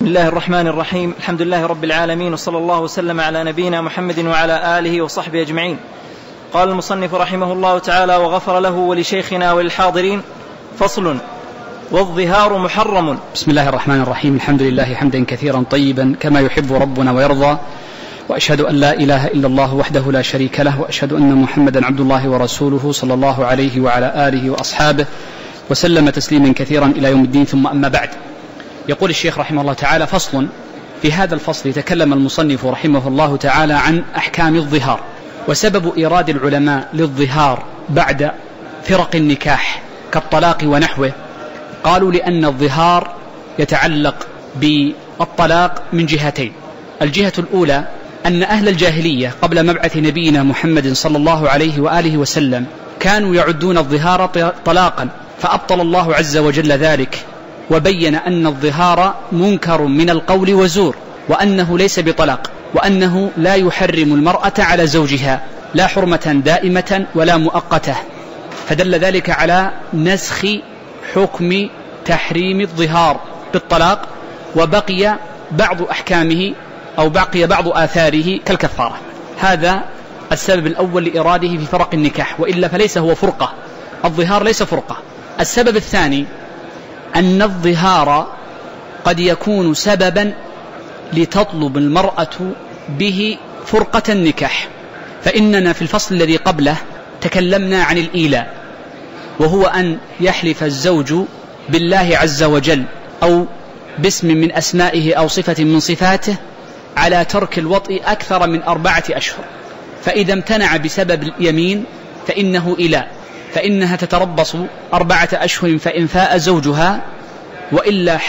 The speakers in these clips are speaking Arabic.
الله الرحمن الرحيم. الحمد لله رب العالمين، وصلى الله وسلم على نبينا محمد وعلى آله وصحبه أجمعين. قال المصنف رحمه الله تعالى وغفر له ولشيخنا وللحاضرين: فصل: والظهار محرم. بسم الله الرحمن الرحيم. الحمد لله حمدا كثيرا طيبا كما يحب ربنا ويرضى، وأشهد أن لا إله إلا الله وحده لا شريك له، وأشهد أن محمدا عبد الله ورسوله صلى الله عليه وعلى آله وأصحابه وسلم تسليما كثيرا إلى يوم الدين. ثم أما بعد، يقول الشيخ رحمه الله تعالى: فصل. في هذا الفصل تكلم المصنف رحمه الله تعالى عن أحكام الظهار، وسبب إيراد العلماء للظهار بعد فرق النكاح كالطلاق ونحوه. قالوا لأن الظهار يتعلق بالطلاق من جهتين. الجهة الأولى أن أهل الجاهلية قبل مبعث نبينا محمد صلى الله عليه وآله وسلم كانوا يعدون الظهار طلاقا، فأبطل الله عز وجل ذلك، وبين أن الظهار منكر من القول وزور، وأنه ليس بطلاق، وأنه لا يحرم المرأة على زوجها لا حرمة دائمة ولا مؤقتة، فدل ذلك على نسخ حكم تحريم الظهار بالطلاق، وبقي بعض أحكامه أو بقي بعض آثاره كالكفارة. هذا السبب الأول لإراده في فرق النكاح، وإلا فليس هو فرقة، الظهار ليس فرقة. السبب الثاني أن الظهار قد يكون سببا لتطلب المرأة به فرقة النكاح، فإننا في الفصل الذي قبله تكلمنا عن الإيلاء، وهو أن يحلف الزوج بالله عز وجل أو باسم من أسمائه أو صفة من صفاته على ترك الوطء أكثر من 4 أشهر، فإذا امتنع بسبب اليمين فإنه إيلاء، فإنها تتربص 4 أشهر، فإن فاء زوجها وإلا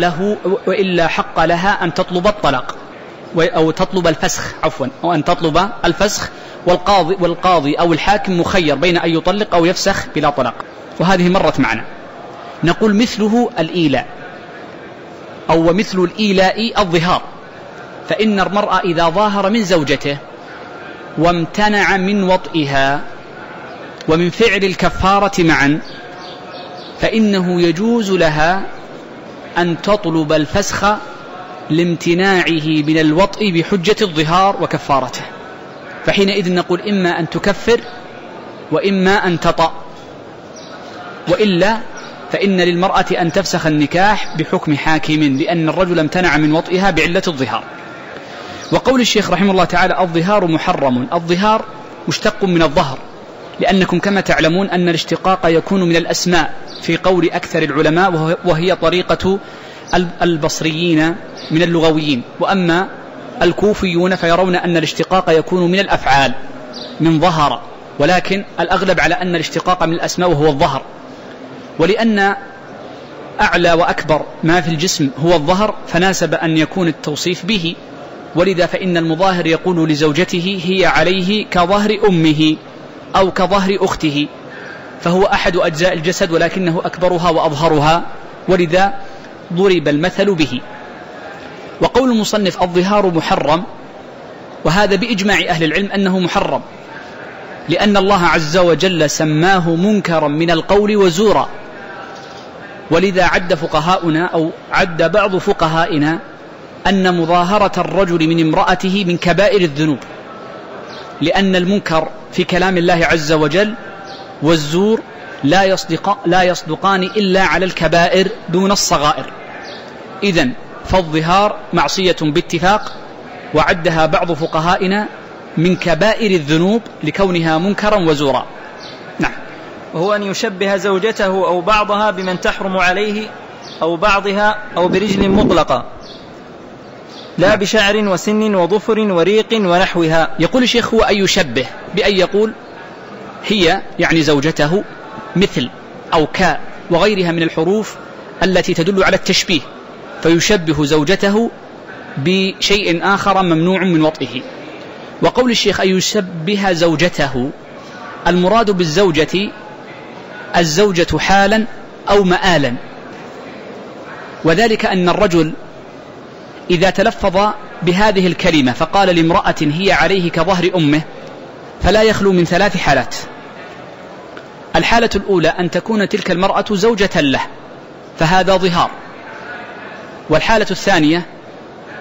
حق لها أن تطلب الطلاق أو تطلب الفسخ، أو أن تطلب الفسخ، والقاضي أو الحاكم مخير بين أن يطلق أو يفسخ بلا طلاق، وهذه مرت معنا. نقول مثله الإيلاء، أو مثل الإيلاء الظهار، فإن المرأة إذا ظاهر من زوجته وامتنع من وطئها ومن فعل الكفارة معا، فإنه يجوز لها أن تطلب الفسخ لامتناعه من الوطء بحجة الظهار وكفارته، فحينئذ نقول إما أن تكفر وإما أن تطأ، وإلا فإن للمرأة أن تفسخ النكاح بحكم حاكم، لأن الرجل امتنع من وطئها بعلة الظهار. وقول الشيخ رحمه الله تعالى: الظهار محرم. الظهار مشتق من الظهر، لأنكم كما تعلمون أن الاشتقاق يكون من الأسماء في قول أكثر العلماء، وهي طريقة البصريين من اللغويين، وأما الكوفيون فيرون أن الاشتقاق يكون من الأفعال من ظهر، ولكن الأغلب على أن الاشتقاق من الأسماء وهو الظهر، ولأن أعلى وأكبر ما في الجسم هو الظهر فناسب أن يكون التوصيف به، ولذا فإن المظاهر يقول لزوجته: هي عليه كظهر أمه أو كظهر أخته، فهو أحد أجزاء الجسد ولكنه أكبرها وأظهرها، ولذا ضرب المثل به. وقول المصنف: الظهار محرم، وهذا بإجماع أهل العلم أنه محرم، لأن الله عز وجل سماه منكرا من القول وزورا، ولذا عد بعض فقهائنا أن مظاهرة الرجل من امرأته من كبائر الذنوب، لأن المنكر في كلام الله عز وجل والزور لا يصدقان إلا على الكبائر دون الصغائر. إذن فالظهار معصية باتفاق، وعدها بعض فقهائنا من كبائر الذنوب لكونها منكرا وزورا. نعم. وهو أن يشبه زوجته أو بعضها بمن تحرم عليه، أو بعضها، أو برجل مطلقة، لا بشعر وسن وظفر وريق ونحوها. يقول الشيخ: هو أن يشبه بأن يقول هي يعني زوجته مثل أو كا وغيرها من الحروف التي تدل على التشبيه، فيشبه زوجته بشيء آخر ممنوع من وطئه. وقول الشيخ أن يشبه زوجته، المراد بالزوجة الزوجة حالا أو مآلا، وذلك أن الرجل إذا تلفظ بهذه الكلمة فقال لامرأة هي عليه كظهر أمه، فلا يخلو من 3 حالات. الحالة الأولى أن تكون تلك المرأة زوجة له، فهذا ظهار. والحالة الثانية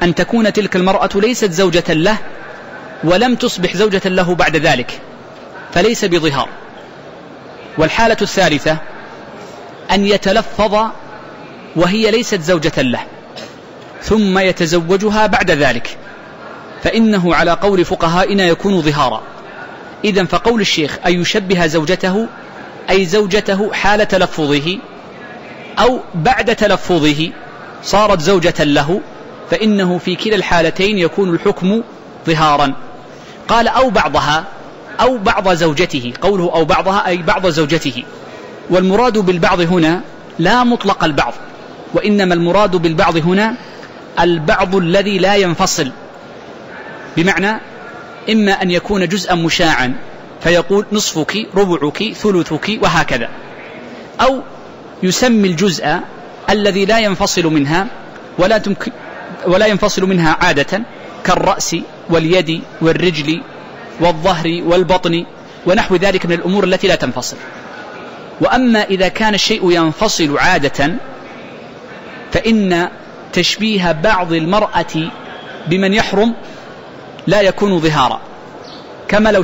أن تكون تلك المرأة ليست زوجة له ولم تصبح زوجة له بعد ذلك، فليس بظهار. والحالة الثالثة أن يتلفظ وهي ليست زوجة له ثم يتزوجها بعد ذلك، فإنه على قول فقهائنا يكون ظهارا. إذن فقول الشيخ أن يشبه زوجته أي زوجته حال تلفظه أو بعد تلفظه صارت زوجة له، فإنه في كلا الحالتين يكون الحكم ظهارا. قال أو بعضها أو بعض زوجته، قوله أو بعضها أي بعض زوجته، والمراد بالبعض هنا لا مطلق البعض، وإنما المراد بالبعض هنا البعض الذي لا ينفصل، بمعنى إما أن يكون جزءا مشاعا فيقول نصفك ربعك ثلثك وهكذا، أو يسمي الجزء الذي لا ينفصل منها ولا ينفصل منها عادة كالرأس واليد والرجل والظهر والبطن ونحو ذلك من الأمور التي لا تنفصل. وأما إذا كان الشيء ينفصل عادة فإن تشبيه بعض المرأة بمن يحرم لا يكون ظهارا، كما لو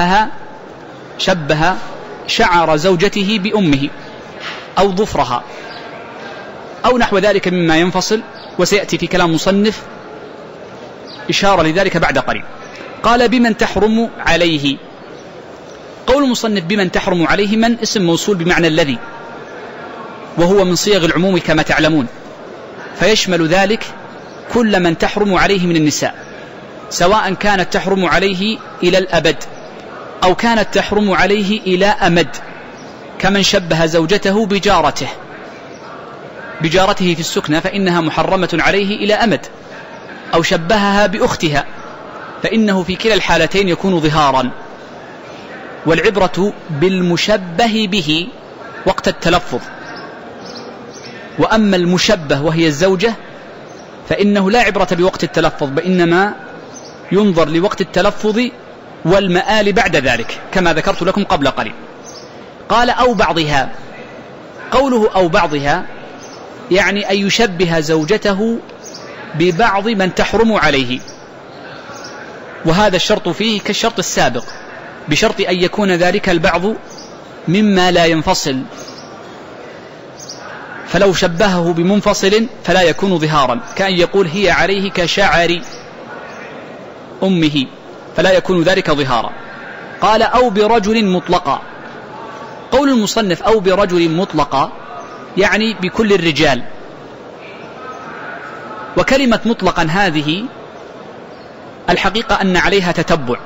شبه شعر زوجته بأمه أو ظفرها أو نحو ذلك مما ينفصل، وسيأتي في كلام مصنف إشارة لذلك بعد قريب. قال بمن تحرم عليه. قول المصنف بمن تحرم عليه، من اسم موصول بمعنى الذي، وهو من صيغ العموم كما تعلمون، فيشمل ذلك كل من تحرم عليه من النساء، سواء كانت تحرم عليه إلى الأبد أو كانت تحرم عليه إلى أمد، كمن شبه زوجته بجارته في السكنة فإنها محرمة عليه إلى أمد، أو شبهها بأختها، فإنه في كلا الحالتين يكون ظهارا. والعبرة بالمشبه به وقت التلفظ، وأما المشبه وهي الزوجة فإنه لا عبرة بوقت التلفظ، وإنما ينظر لوقت التلفظ والمآل بعد ذلك كما ذكرت لكم قبل قليل. قال أو بعضها. قوله أو بعضها يعني أن يشبه زوجته ببعض من تحرم عليه، وهذا الشرط فيه كالشرط السابق، بشرط أن يكون ذلك البعض مما لا ينفصل، فلو شبهه بمنفصل فلا يكون ظهارا، كأن يقول هي عليه كشعر أمه، فلا يكون ذلك ظهارا. قال أو برجل مطلقا. قول المصنف أو برجل مطلقا يعني بكل الرجال، وكلمة مطلقا هذه الحقيقة أن عليها تتبع،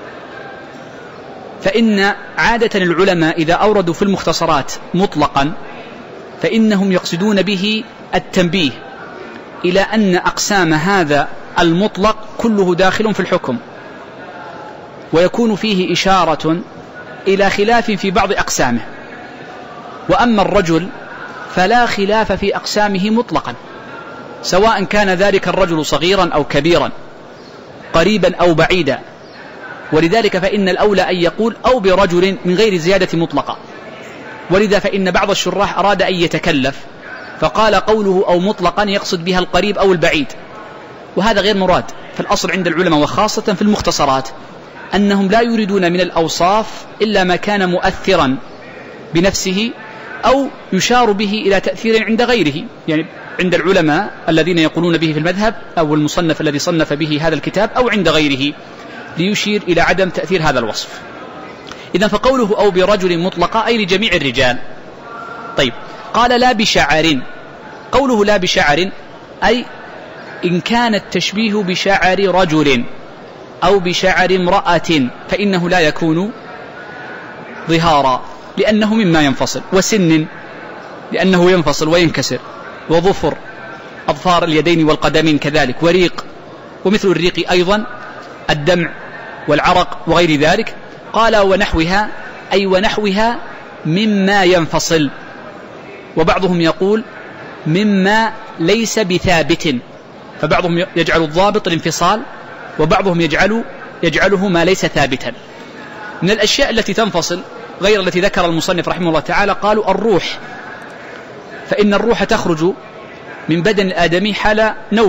فإن عادة العلماء إذا أوردوا في المختصرات مطلقا فإنهم يقصدون به التنبيه إلى أن أقسام هذا المطلق كله داخل في الحكم، ويكون فيه إشارة إلى خلاف في بعض أقسامه. وأما الرجل فلا خلاف في أقسامه مطلقا، سواء كان ذلك الرجل صغيرا أو كبيرا، قريبا أو بعيدا، ولذلك فإن الأولى أن يقول أو برجل من غير زيادة مطلقة. ولذا فإن بعض الشراح أراد أن يتكلف فقال قوله أو مطلقا يقصد بها القريب أو البعيد، وهذا غير مراد. فالأصل عند العلماء وخاصة في المختصرات أنهم لا يريدون من الأوصاف إلا ما كان مؤثرا بنفسه أو يشار به إلى تأثير عند غيره، يعني عند العلماء الذين يقولون به في المذهب أو المصنف الذي صنف به هذا الكتاب أو عند غيره، ليشير إلى عدم تأثير هذا الوصف. إذن فقوله أو برجل مطلقا أي لجميع الرجال. طيب، قال لا بشعر. قوله لا بشعر أي إن كان التشبيه بشعر رجل أو بشعر امرأة فإنه لا يكون ظهارا، لأنه مما ينفصل، وسن لأنه ينفصل وينكسر، وظفر أظفار اليدين والقدمين كذلك، وريق، ومثل الريق أيضا الدمع والعرق وغير ذلك. قال ونحوها أي ونحوها مما ينفصل، وبعضهم يقول مما ليس بثابت، فبعضهم يجعل الضابط الانفصال، وبعضهم يجعله ما ليس ثابتا. من الأشياء التي تنفصل غير التي ذكر المصنف رحمه الله تعالى قالوا الروح، فإن الروح تخرج من بدن الآدمي حال نومه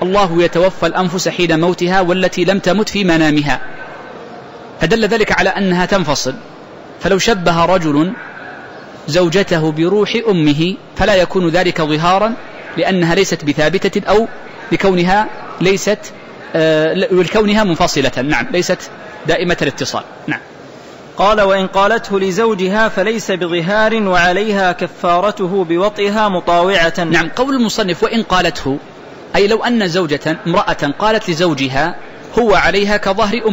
الله يتوفى الأنفس حين موتها والتي لم تمت في منامها، فدل ذلك على أنها تنفصل. فلو شبه رجل زوجته بروح أمه فلا يكون ذلك ظهارا، لأنها ليست بثابتة أو لكونها لكونها منفصلة، نعم، ليست دائمة الاتصال. نعم. قال: وإن قالته لزوجها فليس بظهار وعليها كفارته بوطئها مطاوعة. نعم، قول المصنف وإن قالته، أي لو أن زوجة امرأة قالت لزوجها هو عليها كظهر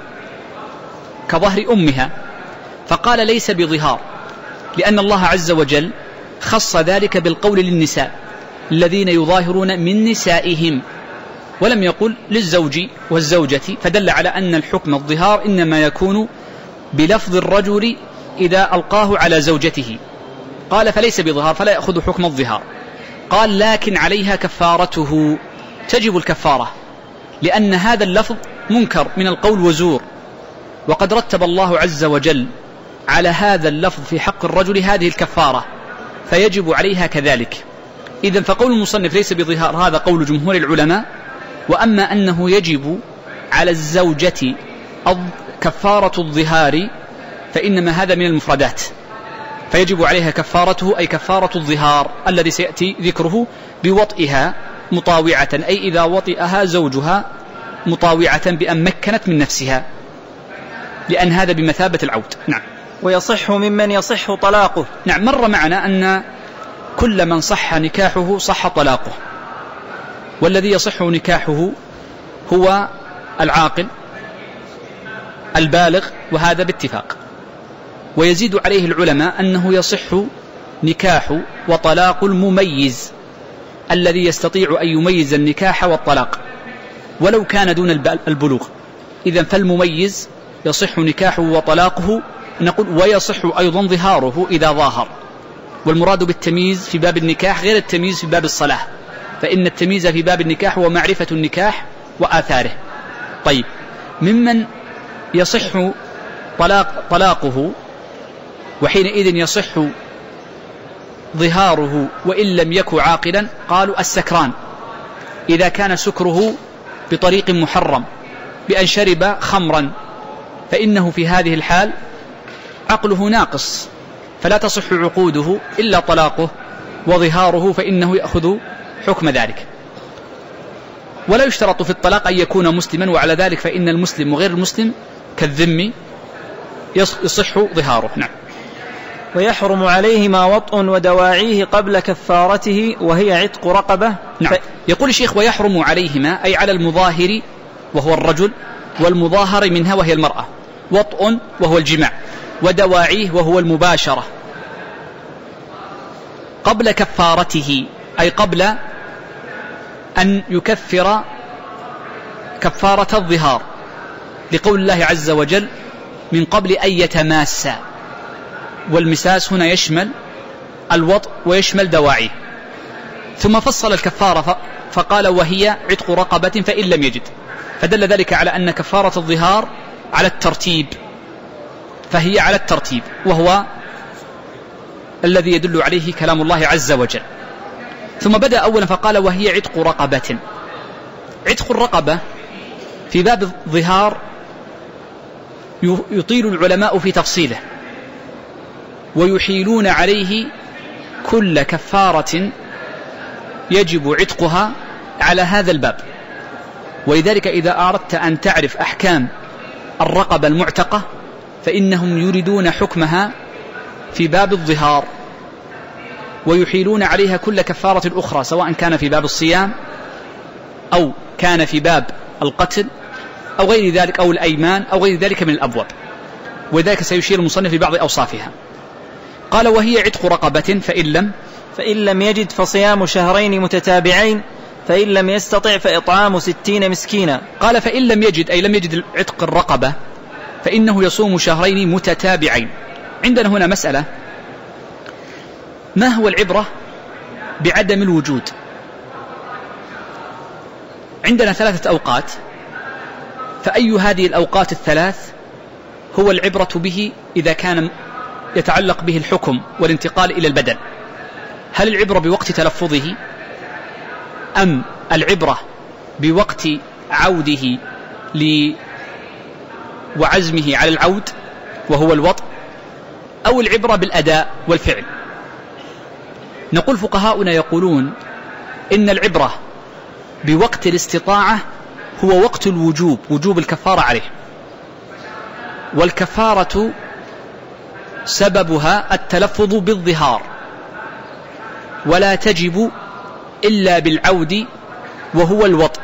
أمها، فقال ليس بظهار، لأن الله عز وجل خص ذلك بالقول للنساء الذين يظاهرون من نسائهم، ولم يقل للزوج والزوجة، فدل على أن الحكم الظهار إنما يكون بلفظ الرجل إذا ألقاه على زوجته. قال فليس بظهار، فلا يأخذ حكم الظهار. قال لكن عليها كفارته، تجب الكفارة، لأن هذا اللفظ منكر من القول وزور، وقد رتب الله عز وجل على هذا اللفظ في حق الرجل هذه الكفارة، فيجب عليها كذلك. إذن فقول المصنف ليس بظهار هذا قول جمهور العلماء. وأما أنه يجب على الزوجة كفارة الظهار فإنما هذا من المفردات، فيجب عليها كفارته، أي كفارة الظهار الذي سيأتي ذكره بوطئها مطاوعة، أي إذا وطئها زوجها مطاوعة بأن مكنت من نفسها، لأن هذا بمثابة العود. نعم. ويصح ممن يصح طلاقه. نعم، مر معنا أن كل من صح نكاحه صح طلاقه، والذي يصح نكاحه هو العاقل البالغ، وهذا باتفاق. ويزيد عليه العلماء أنه يصح نكاح وطلاق المميز الذي يستطيع أن يميز النكاح والطلاق ولو كان دون البلوغ. إذن فالمميز يصح نكاحه وطلاقه، نقول ويصح أيضا ظهاره إذا ظاهر. والمراد بالتمييز في باب النكاح غير التمييز في باب الصلاة، فإن التمييز في باب النكاح هو معرفة النكاح وآثاره. طيب، ممن يصح طلاقه وحينئذ يصح ظهاره وإن لم يكن عاقلا، قالوا السكران إذا كان سكره بطريق محرم بأن شرب خمرا، فإنه في هذه الحال عقله ناقص، فلا تصح عقوده إلا طلاقه وظهاره، فإنه يأخذ حكم ذلك. ولا يشترط في الطلاق أن يكون مسلما، وعلى ذلك فإن المسلم وغير المسلم كالذم يصح ظهاره. نعم. ويحرم عليهما وطء ودواعيه قبل كفارته وهي عتق رقبة. نعم. يقول الشيخ ويحرم عليهما، أي على المظاهر وهو الرجل، والمظاهر منها وهي المرأة، وطء وهو الجماع، ودواعيه وهو المباشرة، قبل كفارته، أي قبل أن يكفر كفارة الظهار، لقول الله عز وجل من قبل أن يتماسا، والمساس هنا يشمل الوطء ويشمل دواعيه. ثم فصل الكفارة فقال وهي عتق رقبة فإن لم يجد، فدل ذلك على أن كفارة الظهار على الترتيب، فهي على الترتيب، وهو الذي يدل عليه كلام الله عز وجل. ثم بدأ أولا فقال وهي عتق رقبة. عتق الرقبة في باب الظهار يطيل العلماء في تفصيله، ويحيلون عليه كل كفارة يجب عتقها على هذا الباب. ولذلك إذا أردت أن تعرف أحكام الرقبة المعتقة فإنهم يريدون حكمها في باب الظهار، ويحيلون عليها كل كفارة أخرى، سواء كان في باب الصيام أو كان في باب القتل أو غير ذلك، أو الأيمان أو غير ذلك من الأبواب. وذلك سيشير المصنف لبعض أوصافها. قال وهي عتق رقبة فإن لم يجد فصيام شهرين متتابعين، فإن لم يستطع فإطعام 60 مسكينا. قال فإن لم يجد، أي لم يجد عتق الرقبة، فإنه يصوم شهرين متتابعين. عندنا هنا مسألة، ما هو العبرة بعدم الوجود؟ عندنا 3 أوقات، فأي هذه الأوقات الثلاث هو العبرة به إذا كان يتعلق به الحكم والانتقال إلى البدل؟ هل العبرة بوقت تلفظه، أم العبرة بوقت عوده وعزمه على العود وهو الوطء، أو العبرة بالأداء والفعل؟ نقول فقهاؤنا يقولون إن العبرة بوقت الاستطاعة هو وقت الوجوب، وجوب الكفارة عليه، والكفارة سببها التلفظ بالظهار، ولا تجب إلا بالعود وهو الوطء،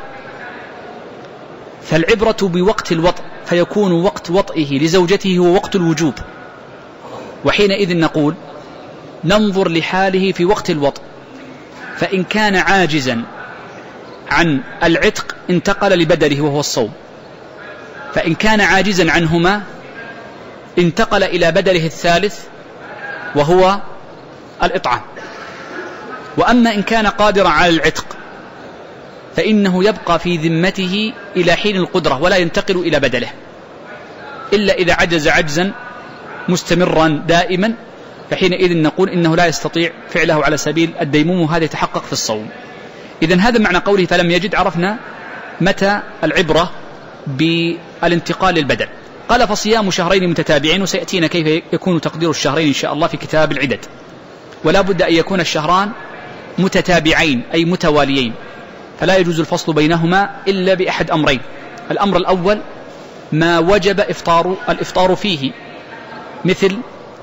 فالعبرة بوقت الوطء، فيكون وقت وطئه لزوجته هو وقت الوجوب، وحينئذ نقول ننظر لحاله في وقت الوطء، فإن كان عاجزا عن العتق انتقل لبدله وهو الصوم، فإن كان عاجزا عنهما انتقل إلى بدله الثالث وهو الإطعام. وأما إن كان قادرا على العتق فإنه يبقى في ذمته إلى حين القدرة ولا ينتقل إلى بدله، إلا إذا عجز عجزا مستمرا دائما، فحينئذ نقول إنه لا يستطيع فعله على سبيل الديموم، وهذا يتحقق في الصوم. إذن هذا معنى قوله فلم يجد، عرفنا متى العبرة بالانتقال للبدل. قال فصيام شهرين متتابعين، وسيأتينا كيف يكون تقدير الشهرين إن شاء الله في كتاب العدد، ولا بد أن يكون الشهران متتابعين أي متواليين، فلا يجوز الفصل بينهما إلا بأحد أمرين. الأمر الأول ما وجب الإفطار فيه، مثل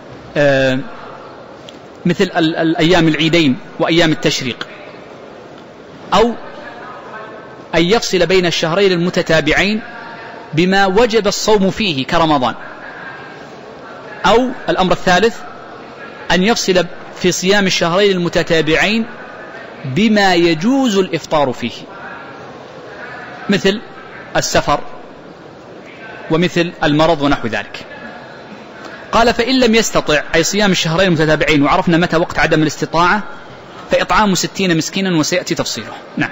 الأيام العيدين وأيام التشريق، أو أن يفصل بين الشهرين المتتابعين بما وجب الصوم فيه كرمضان، أو الأمر الثالث أن يفصل في صيام الشهرين المتتابعين بما يجوز الإفطار فيه، مثل السفر ومثل المرض ونحو ذلك. قال فإن لم يستطع أي صيام الشهرين المتتابعين، وعرفنا متى وقت عدم الاستطاعة، فإطعام 60 مسكينا، وسيأتي تفصيله. نعم.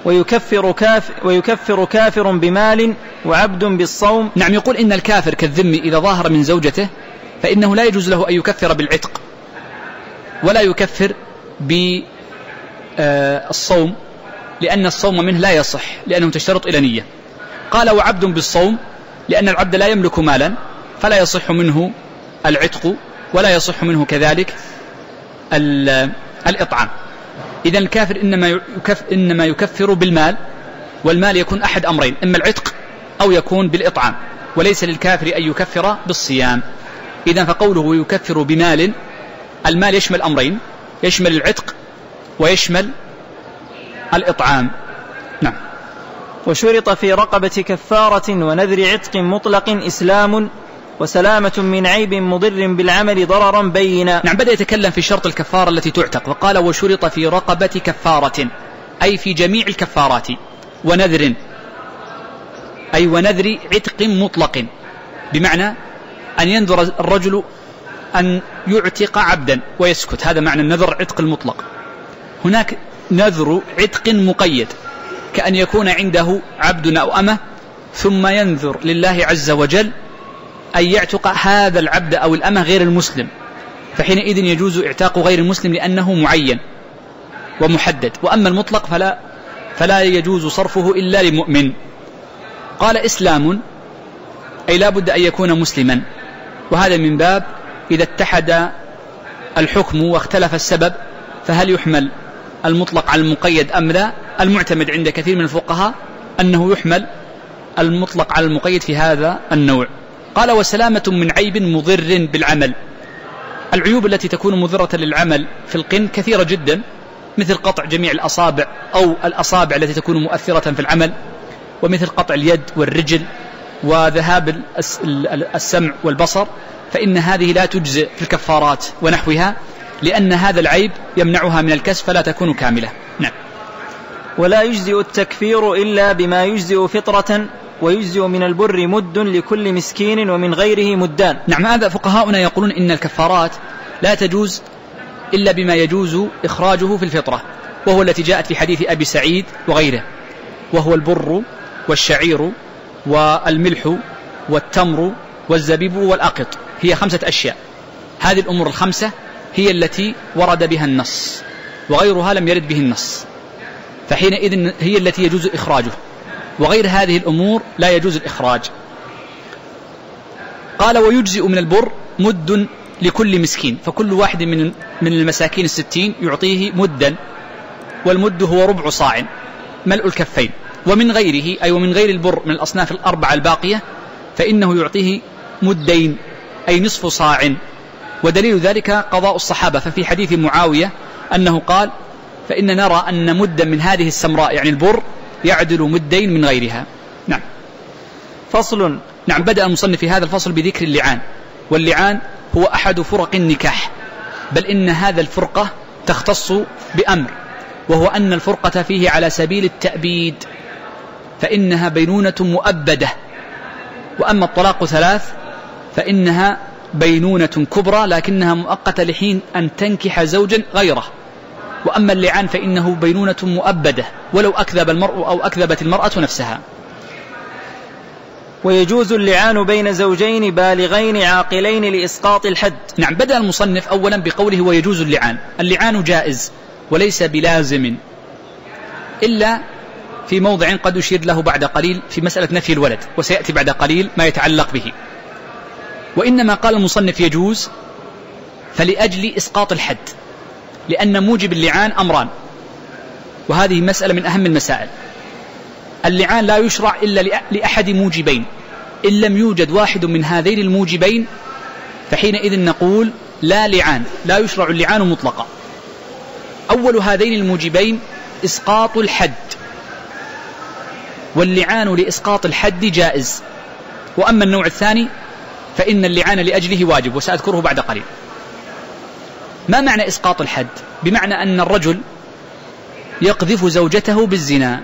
ويكفر كافر بمال وعبد بالصوم. نعم، يقول إن الكافر كالذمي إذا ظاهر من زوجته فإنه لا يجوز له أن يكفر بالعتق ولا يكفر بالصوم، لأن الصوم منه لا يصح لأنه تشترط إلى نية. قال وعبد بالصوم، لأن العبد لا يملك مالا فلا يصح منه العتق ولا يصح منه كذلك الإطعام. إذن الكافر إنما يكفر بالمال، والمال يكون أحد أمرين، إما العتق أو يكون بالإطعام، وليس للكافر أن يكفر بالصيام. إذن فقوله يكفر بمال، المال يشمل أمرين، يشمل العتق ويشمل الإطعام. نعم. وشرط في رقبة كفارة ونذر عتق مطلق إسلام وسلامة من عيب مضر بالعمل ضررا بينا. نعم، بدأ يتكلم في شرط الكفارة التي تعتق، وقال وشرط في رقبة كفارة، أي في جميع الكفارات، ونذر أي ونذر عتق مطلق، بمعنى أن ينذر الرجل أن يعتق عبدا ويسكت، هذا معنى النذر عتق المطلق. هناك نذر عتق مقيد، كأن يكون عنده عبد أو أمة ثم ينذر لله عز وجل أن يعتق هذا العبد أو الأمة غير المسلم، فحينئذ يجوز اعتاق غير المسلم لأنه معين ومحدد. وأما المطلق فلا يجوز صرفه إلا لمؤمن. قال إسلام أي لا بد أن يكون مسلما، وهذا من باب إذا اتحد الحكم واختلف السبب فهل يحمل المطلق على المقيد أم لا. المعتمد عند كثير من الفقهاء أنه يحمل المطلق على المقيد في هذا النوع. قال وسلامة من عيب مضر بالعمل. العيوب التي تكون مضرة للعمل في القن كثيرة جدا، مثل قطع جميع الأصابع أو الأصابع التي تكون مؤثرة في العمل، ومثل قطع اليد والرجل وذهاب السمع والبصر، فإن هذه لا تجزئ في الكفارات ونحوها، لأن هذا العيب يمنعها من الكسب فلا تكون كاملة. نعم. ولا يجزئ التكفير إلا بما يجزئ فطرة، ويجزئ من البر مد لكل مسكين ومن غيره مدان. نعم، هذا فقهاؤنا يقولون إن الكفارات لا تجوز إلا بما يجوز إخراجه في الفطرة، وهو التي جاءت في حديث أبي سعيد وغيره، وهو البر والشعير والملح والتمر والزبيب والأقط، هي 5 أشياء. هذه الأمور الخمسة هي التي ورد بها النص، وغيرها لم يرد به النص، فحينئذ هي التي يجوز إخراجه. وغير هذه الأمور لا يجوز الإخراج. قال ويجزئ من البر مد لكل مسكين، فكل واحد من المساكين 60 يعطيه مدا، والمد هو ربع صاع ملء الكفين. ومن غيره أي ومن غير البر من الأصناف الأربعة الباقية فإنه يعطيه مدين أي نصف صاع. ودليل ذلك قضاء الصحابة، ففي حديث معاوية أنه قال فإن نرى أن مدا من هذه السمراء يعني البر يعدل مدين من غيرها. نعم. فصل. نعم. بدأ المصنف في هذا الفصل بذكر اللعان، واللعان هو أحد فرق النكاح، بل إن هذا الفرقة تختص بأمر، وهو أن الفرقة فيه على سبيل التأبيد، فإنها بينونة مؤبدة. وأما الطلاق 3 فإنها بينونة كبرى لكنها مؤقتة لحين أن تنكح زوجا غيره. وأما اللعان فإنه بينونة مؤبدة ولو أكذب المرء أو أكذبت المرأة نفسها. ويجوز اللعان بين زوجين بالغين عاقلين لإسقاط الحد. نعم. بدأ المصنف أولا بقوله ويجوز اللعان. اللعان جائز وليس بلازم، إلا في موضع قد يشير له بعد قليل في مسألة نفي الولد، وسيأتي بعد قليل ما يتعلق به. وإنما قال المصنف يجوز فلأجل إسقاط الحد، لأن موجب اللعان أمران، وهذه مسألة من أهم المسائل. اللعان لا يشرع إلا لأحد موجبين، إن لم يوجد واحد من هذين الموجبين فحينئذ نقول لا لعان، لا يشرع اللعان مطلقا. أول هذين الموجبين إسقاط الحد، واللعان لإسقاط الحد جائز. وأما النوع الثاني فإن اللعان لأجله واجب، وسأذكره بعد قليل. ما معنى إسقاط الحد؟ بمعنى أن الرجل يقذف زوجته بالزنا،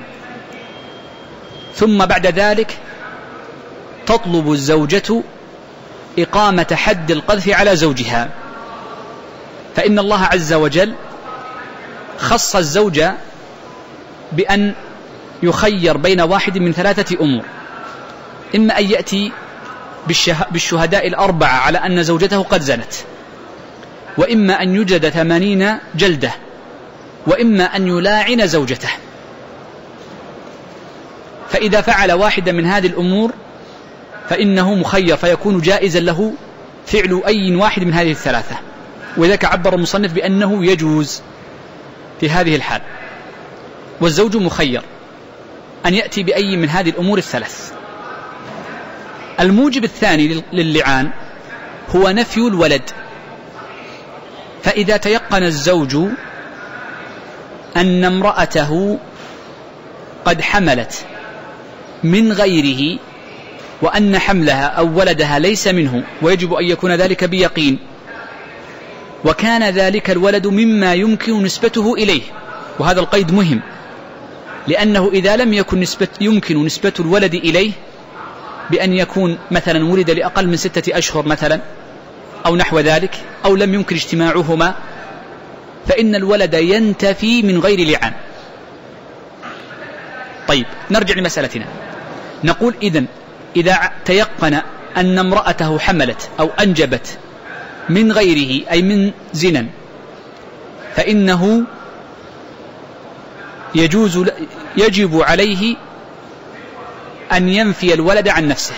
ثم بعد ذلك تطلب الزوجة إقامة حد القذف على زوجها، فإن الله عز وجل خص الزوج بأن يخير بين واحد من 3 أمور: إما أن يأتي بالشهداء 4 على أن زوجته قد زنت، وإما أن يجلد 80 جلدة، وإما أن يلاعن زوجته. فإذا فعل واحدة من هذه الأمور فإنه مخير، فيكون جائزا له فعل أي واحد من هذه ال3. وذلك عبر المصنف بأنه يجوز في هذه الحال، والزوج مخير أن يأتي بأي من هذه الأمور ال3. الموجب الثاني للعان هو نفي الولد، فإذا تيقن الزوج أن امرأته قد حملت من غيره، وأن حملها أو ولدها ليس منه، ويجب أن يكون ذلك بيقين، وكان ذلك الولد مما يمكن نسبته إليه، وهذا القيد مهم، لأنه إذا لم يكن يمكن نسبة الولد إليه بأن يكون مثلا ولد لأقل من 6 أشهر مثلا أو نحو ذلك، أو لم يمكن اجتماعهما، فإن الولد ينتفي من غير لعان. طيب، نرجع لمسألتنا. نقول إذا تيقن أن امرأته حملت أو أنجبت من غيره أي من زنا، فإنه يجب عليه أن ينفي الولد عن نفسه.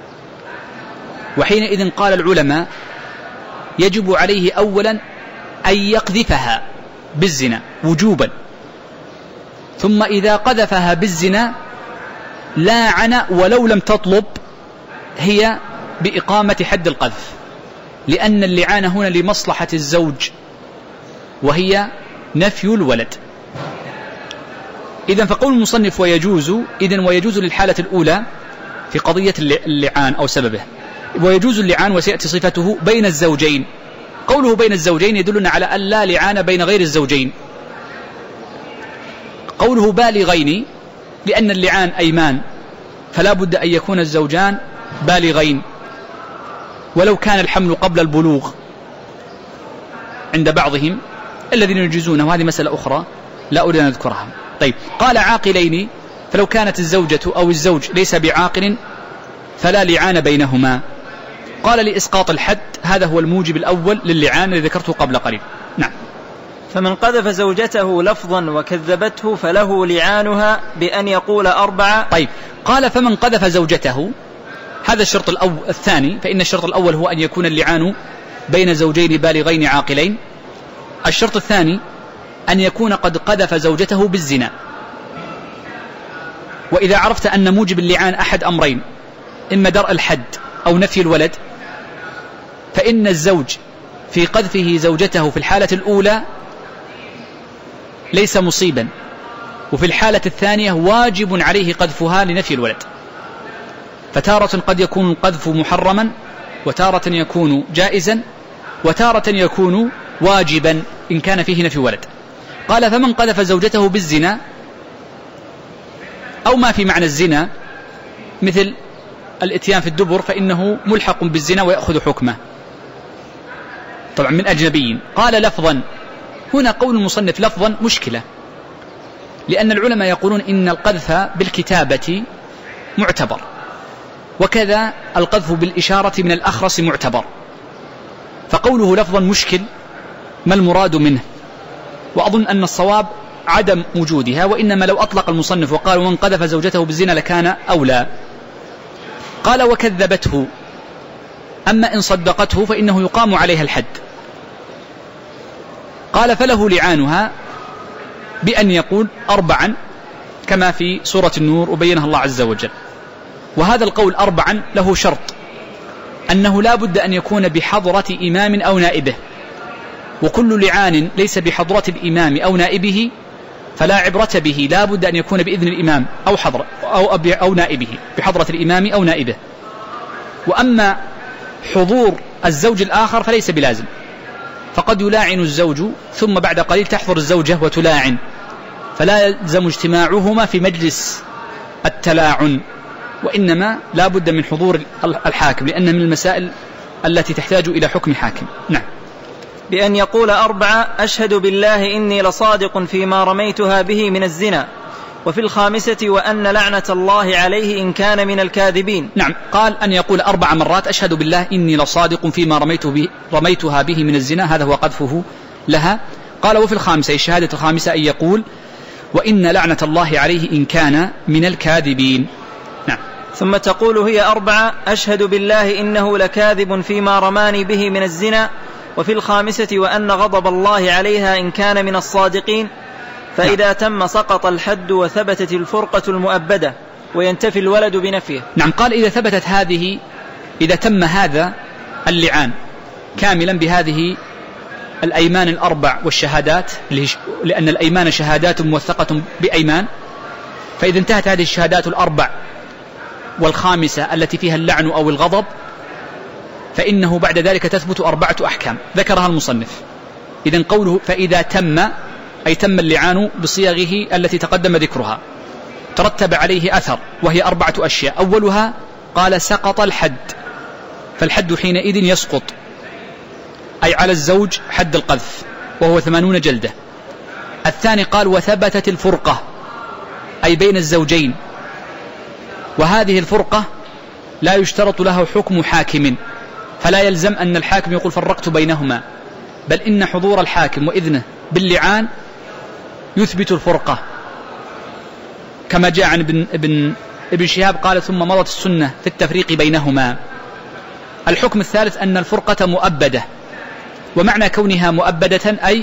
وحينئذ قال العلماء يجب عليه أولا أن يقذفها بالزنا وجوبا، ثم إذا قذفها بالزنا لاعن ولو لم تطلب هي بإقامة حد القذف، لأن اللعان هنا لمصلحة الزوج وهي نفي الولد. إذن فقول المصنف ويجوز، إذن ويجوز للحالة الأولى في قضية اللعان أو سببه، ويجوز اللعان وسيأتي صفته بين الزوجين. قوله بين الزوجين يدلنا على أن لا لعان بين غير الزوجين. قوله بالغين لأن اللعان أيمان، فلا بد أن يكون الزوجان بالغين، ولو كان الحمل قبل البلوغ عند بعضهم الذين يجيزونه، وهذه مسألة أخرى لا أريد أن أذكرها. طيب، قال عاقلين، فلو كانت الزوجة أو الزوج ليس بعاقل فلا لعان بينهما. قال لإسقاط الحد، هذا هو الموجب الأول للعان الذي ذكرته قبل قليل. نعم. فمن قذف زوجته لفظا وكذبته فله لعانها بأن يقول 4. طيب، قال فمن قذف زوجته، هذا الشرط الثاني، فإن الشرط الأول هو أن يكون اللعان بين زوجين بالغين عاقلين. الشرط الثاني أن يكون قد قذف زوجته بالزنا. وإذا عرفت أن موجب اللعان أحد أمرين، إما درء الحد أو نفي الولد، فإن الزوج في قذفه زوجته في الحالة الأولى ليس مصيبا، وفي الحالة الثانية واجب عليه قذفها لنفي الولد. فتارة قد يكون القذف محرما، وتارة يكون جائزا، وتارة يكون واجبا إن كان فيه نفي ولد. قال فمن قذف زوجته بالزنا أو ما في معنى الزنا مثل الاتيان في الدبر، فإنه ملحق بالزنا ويأخذ حكمه طبعا من أجنبي. قال لفظا، هنا قول المصنف لفظا مشكلة، لأن العلماء يقولون إن القذف بالكتابة معتبر، وكذا القذف بالإشارة من الأخرس معتبر، فقوله لفظا مشكل ما المراد منه؟ وأظن أن الصواب عدم وجودها، وإنما لو أطلق المصنف وقال ومن قذف زوجته بالزنا لكان أولى. قال وكذبته، أما إن صدقته فإنه يقام عليها الحد. قال فله لعانها بأن يقول 4 كما في سورة النور وبينها الله عز وجل. وهذا القول 4 له شرط، أنه لا بد أن يكون بحضرة إمام أو نائبه، وكل لعان ليس بحضرة الإمام أو نائبه فلا عبرة به، لا بد أن يكون بإذن الإمام أو نائبه، بحضرة الإمام أو نائبه. وأما حضور الزوج الآخر فليس بلازم، فقد يلاعن الزوج ثم بعد قليل تحضر الزوجة وتلاعن، فلا يلزم اجتماعهما في مجلس التلاعن، وإنما لا بد من حضور الحاكم، لأن من المسائل التي تحتاج إلى حكم حاكم. نعم. بأن يقول 4 أشهد بالله إني لصادق فيما رميتها به من الزنا، وفي الخامسة وأن لعنة الله عليه إن كان من الكاذبين. نعم، قال أن يقول 4 مرات أشهد بالله إني لصادق فيما رميتها به من الزنا، هذا هو قذفه لها. قال وفي الخامسة، الشهادة الخامسة أن يقول وإن لعنة الله عليه إن كان من الكاذبين. نعم. ثم تقول هي 4 أشهد بالله إنه لكاذب فيما رماني به من الزنا، وفي الخامسة وأن غضب الله عليها إن كان من الصادقين. فإذا تم سقط الحد وثبتت الفرقة المؤبدة وينتفي الولد بنفيه. نعم، قال إذا ثبتت هذه، إذا تم هذا اللعان كاملا بهذه الأيمان 4 والشهادات، لأن الأيمان شهادات موثقة بأيمان، فإذا انتهت هذه الشهادات 4 والخامسة التي فيها اللعن أو الغضب، فإنه بعد ذلك تثبت 4 أحكام ذكرها المصنف. إذن قوله فإذا تم، أي تم اللعان بصيغه التي تقدم ذكرها، ترتب عليه أثر، وهي 4 أشياء. أولها قال سقط الحد، فالحد حينئذ يسقط، أي على الزوج حد القذف وهو 80 جلدة. الثاني قال وثبتت الفرقة، أي بين الزوجين، وهذه الفرقة لا يشترط له حكم حاكم، فلا يلزم أن الحاكم يقول فرقت بينهما، بل إن حضور الحاكم وإذنه باللعان يثبت الفرقة، كما جاء عن ابن شهاب قال ثم مضت السنة في التفريق بينهما. الحكم الثالث أن الفرقة مؤبدة، ومعنى كونها مؤبدة أي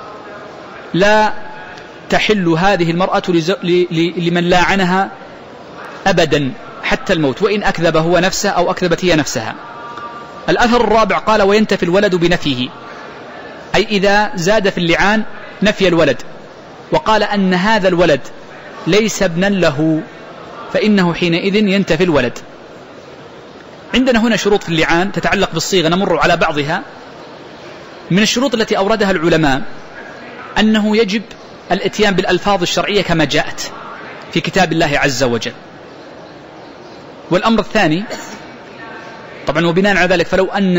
لا تحل هذه المرأة لمن لاعنها أبدا حتى الموت، وإن أكذب هو نفسه أو أكذبت هي نفسها. الأثر الرابع قال وينتفي الولد بنفيه، أي إذا زاد في اللعان نفي الولد، وقال أن هذا الولد ليس ابنا له، فإنه حينئذ ينتفي الولد. عندنا هنا شروط في اللعان تتعلق بالصيغة، نمر على بعضها. من الشروط التي أوردها العلماء أنه يجب الاتيان بالألفاظ الشرعية كما جاءت في كتاب الله عز وجل. والأمر الثاني طبعا وبناء على ذلك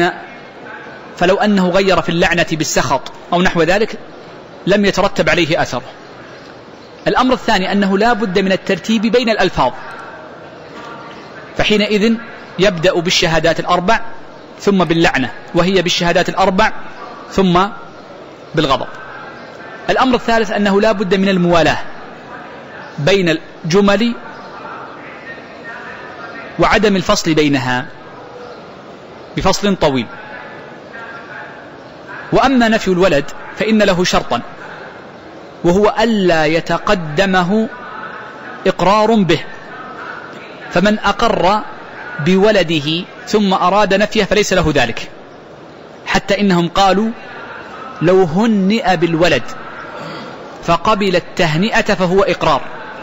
فلو أنه غير في اللعنة بالسخط أو نحو ذلك لم يترتب عليه أثر. الأمر الثاني أنه لا بد من الترتيب بين الألفاظ، فحينئذ يبدأ بالشهادات 4 ثم باللعنة، وهي بالشهادات 4 ثم بالغضب. الأمر الثالث أنه لا بد من الموالاة بين الجمل وعدم الفصل بينها بفصل طويل. وأما نفي الولد فإن له شرطا، وهو ألا يتقدمه إقرار به، فمن أقر بولده ثم أراد نفيه فليس له ذلك، حتى إنهم قالوا لو هنئ بالولد فقبل التهنئة فهو إقرار،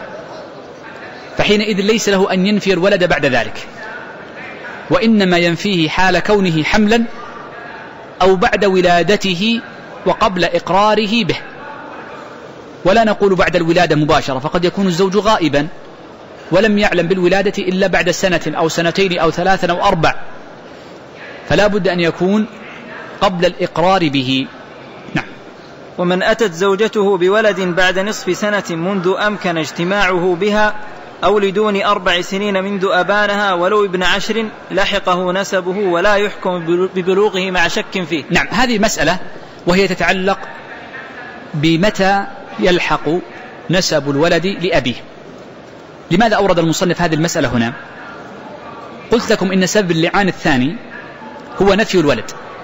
فحينئذ ليس له أن ينفي الولد بعد ذلك، وإنما ينفيه حال كونه حملا أو بعد ولادته وقبل إقراره به. ولا نقول بعد الولادة مباشرة، فقد يكون الزوج غائبا ولم يعلم بالولادة إلا بعد سنة أو سنتين أو 3 أو 4، فلا بد أن يكون قبل الإقرار به. نعم. ومن أتت زوجته بولد بعد نصف سنة منذ أمكن اجتماعه بها أو لدون 4 سنين منذ أبانها ولو ابن 10 لحقه نسبه ولا يحكم ببلوغه مع شك فيه. نعم، هذه مسألة وهي تتعلق بمتى يلحق نسب الولد لأبيه. لماذا أورد المصنف هذه المسألة هنا؟ قلت لكم إن سبب اللعان الثاني هو نفي الولد.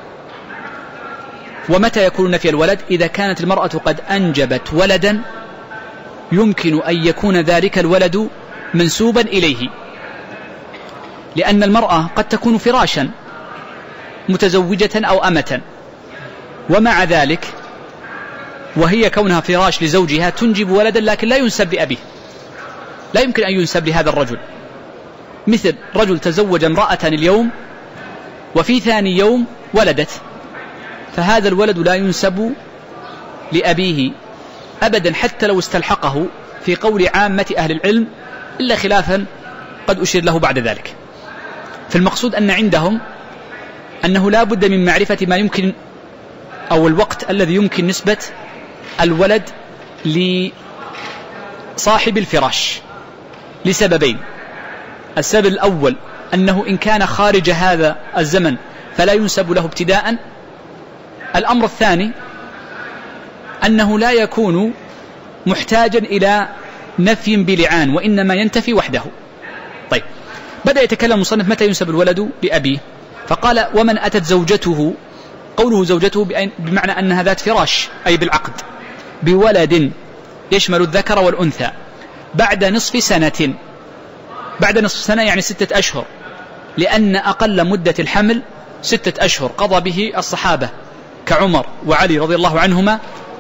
ومتى يكون نفي الولد؟ إذا كانت المرأة قد أنجبت ولدا يمكن أن يكون ذلك الولد منسوبا إليه، لأن المرأة قد تكون فراشا متزوجة أو أمة، ومع ذلك وهي كونها فراش لزوجها تنجب ولدا لكن لا ينسب لأبيه، لا يمكن أن ينسب لهذا الرجل. مثل رجل تزوج امرأة اليوم وفي ثاني يوم ولدت، فهذا الولد لا ينسب لأبيه أبدا حتى لو استلحقه في قول عامة أهل العلم، إلا خلافا قد أشير له بعد ذلك. فالمقصود أن عندهم أنه لا بد من معرفة ما يمكن أو الوقت الذي يمكن نسبة الولد لصاحب الفراش لسببين. السبب الأول أنه إن كان خارج هذا الزمن فلا ينسب له ابتداء. الأمر الثاني أنه لا يكون محتاجا إلى نفي بلعان، وإنما ينتفي وحده. طيب، بدأ يتكلم المصنف متى ينسب الولد لأبيه، فقال ومن أتت زوجته، قوله زوجته بمعنى أنها ذات فراش أي بالعقد، بولد يشمل الذكر والأنثى بعد نصف سنة. بعد نصف سنة يعني 6 أشهر، لأن أقل مدة الحمل 6 أشهر قضى به الصحابة كعمر وعلي رضي الله عنهما،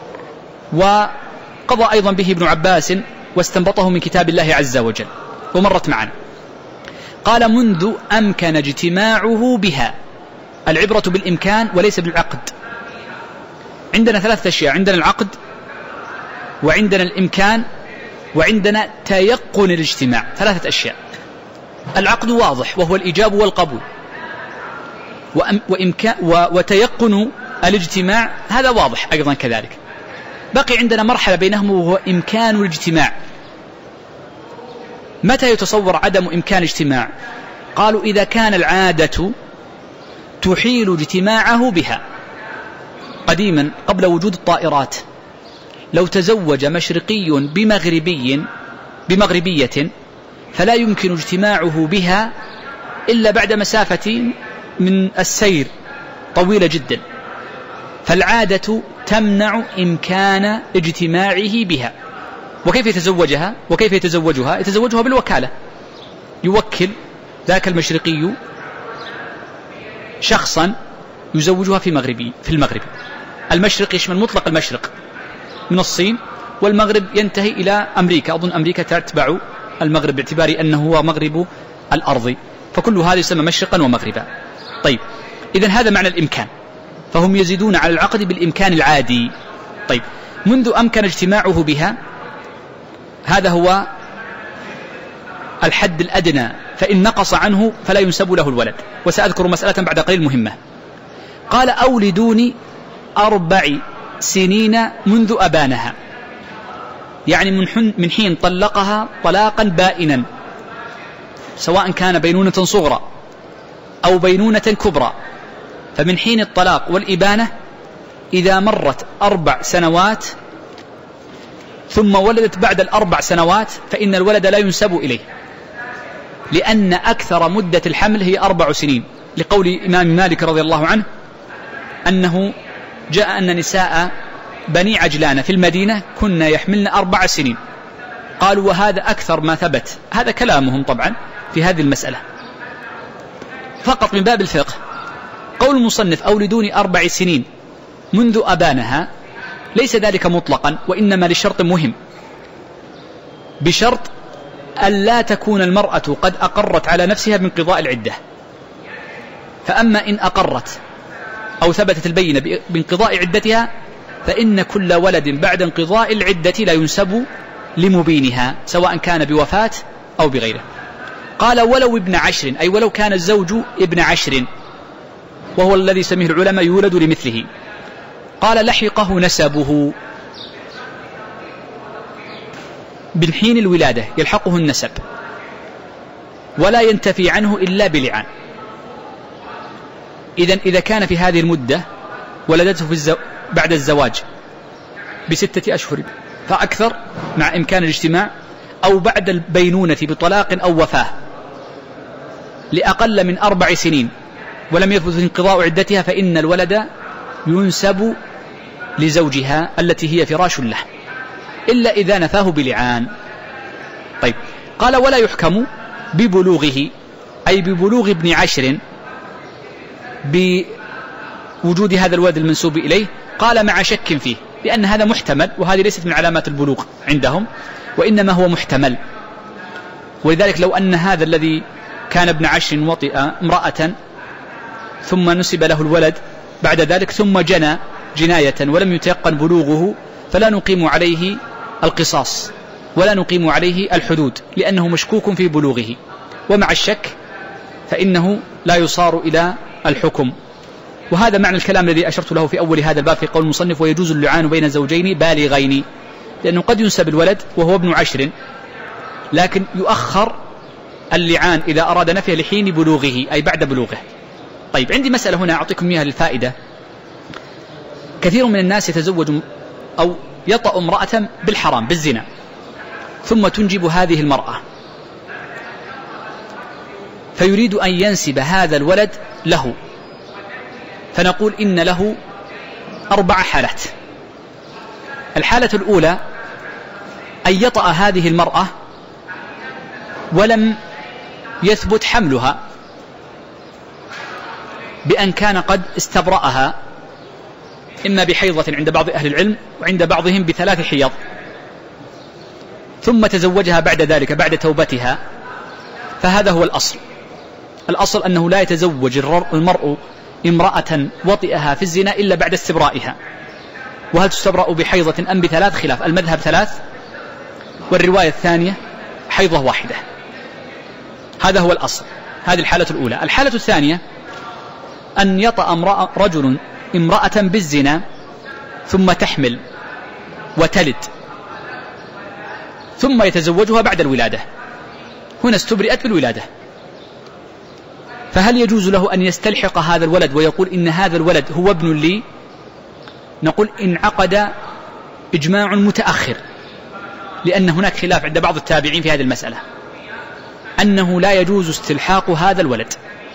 وقضى أيضا به ابن عباس واستنبطه من كتاب الله عز وجل ومرت معنا. قال منذ أمكن اجتماعه بها، العبرة بالإمكان وليس بالعقد. عندنا 3 أشياء، عندنا العقد وعندنا الإمكان وعندنا تيقن الاجتماع، 3 أشياء. العقد واضح وهو الإيجاب والقبول، وتيقن الاجتماع هذا واضح أيضا كذلك. بقي عندنا مرحلة بينهم وهو إمكان الاجتماع. متى يتصور عدم إمكان اجتماع؟ قالوا إذا كان العادة تحيل اجتماعه بها. قديما قبل وجود الطائرات لو تزوج مشرقي بمغربية فلا يمكن اجتماعه بها إلا بعد مسافة من السير طويلة جدا، فالعادة تمنع إمكان اجتماعه بها. وكيف يتزوجها؟ وكيف يتزوجها؟ يتزوجها بالوكالة، يوكل ذاك المشرقي شخصا يزوجها في المغرب. المشرق يشمل مطلق المشرق من الصين، والمغرب ينتهي إلى أمريكا. أظن أمريكا تتبع المغرب باعتبار أنه هو مغرب الأرض، فكل هذا يسمى مشرقا ومغربا. طيب، إذن هذا معنى الإمكان، فهم يزيدون على العقد بالإمكان العادي. طيب، منذ أمكن اجتماعه بها، هذا هو الحد الأدنى، فإن نقص عنه فلا ينسب له الولد. وسأذكر مسألة بعد قليل مهمة. قال أو لدون 4 سنين منذ أبانها، يعني من حين طلقها طلاقا بائنا، سواء كان بينونة صغرى أو بينونة كبرى، فمن حين الطلاق والإبانة إذا مرت 4 سنوات ثم ولدت بعد ال4 سنوات فإن الولد لا ينسب إليه، لأن أكثر مدة الحمل هي 4 سنين، لقول الإمام مالك رضي الله عنه أنه جاء أن نساء بني عجلان في المدينة كن يحملن 4 سنين. قالوا وهذا أكثر ما ثبت، هذا كلامهم طبعا في هذه المسألة فقط من باب الفقه. قول المصنف أولدوني 4 سنين منذ أبانها ليس ذلك مطلقا، وإنما لشرط مهم، بشرط ألا تكون المرأة قد أقرت على نفسها بانقضاء العدة. فأما إن أقرت أو ثبتت البينة بانقضاء عدتها فإن كل ولد بعد انقضاء العدة لا ينسب لمبينها سواء كان بوفاة أو بغيره. قال ولو ابن 10، أي ولو كان الزوج ابن 10، وهو الذي سميه العلماء يولد لمثله. قال لحقه نسبه من حين الولادة، يلحقه النسب ولا ينتفي عنه إلا بلعان. إذا كان في هذه المدة ولدته بعد الزواج ب6 أشهر فأكثر مع إمكان الاجتماع، أو بعد البينونة بطلاق أو وفاة لأقل من 4 سنين ولم يثبت انقضاء عدتها، فإن الولد ينسب لزوجها التي هي فراش له، إلا إذا نفاه بلعان. طيب، قال ولا يحكم ببلوغه، أي ببلوغ ابن 10 بوجود هذا الولد المنسوب إليه. قال مع شك فيه، لأن هذا محتمل، وهذه ليست من علامات البلوغ عندهم، وإنما هو محتمل. ولذلك لو أن هذا الذي كان ابن 10 وطئ امرأة ثم نسب له الولد بعد ذلك ثم جنى جناية ولم يتيقن بلوغه، فلا نقيم عليه القصاص ولا نقيم عليه الحدود، لأنه مشكوك في بلوغه، ومع الشك فإنه لا يصار إلى الحكم. وهذا معنى الكلام الذي أشرت له في أول هذا الباب في قول المصنف ويجوز اللعان بين زوجين بالغين، لأنه قد ينسب الولد وهو ابن 10، لكن يؤخر اللعان إذا أراد نفيه لحين بلوغه، أي بعد بلوغه. طيب، عندي مسألة هنا أعطيكم إياها للفائدة. كثير من الناس يتزوج أو يطأ امرأة بالحرام بالزنا، ثم تنجب هذه المرأة، فيريد أن ينسب هذا الولد له، فنقول إن له 4 حالات. الحالة الأولى أن يطأ هذه المرأة ولم يثبت حملها، بأن كان قد استبرأها إما بحيضة عند بعض أهل العلم وعند بعضهم ب3 حيض، ثم تزوجها بعد ذلك بعد توبتها، فهذا هو الأصل. الأصل أنه لا يتزوج المرء امرأة وطئها في الزنا إلا بعد استبرائها. وهل تستبرأ بحيضة أم ب3 خلاف، المذهب 3، والرواية الثانية حيضة واحدة. هذا هو الأصل. هذه الحالة الأولى. الحالة الثانية أن يطأ رجل امرأة بالزنا ثم تحمل وتلد ثم يتزوجها بعد الولادة، هنا استبرئت بالولادة، فهل يجوز له أن يستلحق هذا الولد ويقول إن هذا الولد هو ابن لي؟ نقول إن عقد إجماع متأخر، لأن هناك خلاف عند بعض التابعين في هذه المسألة أنه لا يجوز استلحاق هذا الولد،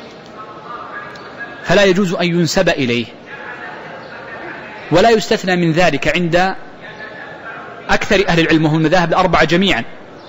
فلا يجوز أن ينسب إليه، ولا يستثنى من ذلك عند أكثر أهل العلم وهم المذاهب ال4 جميعا،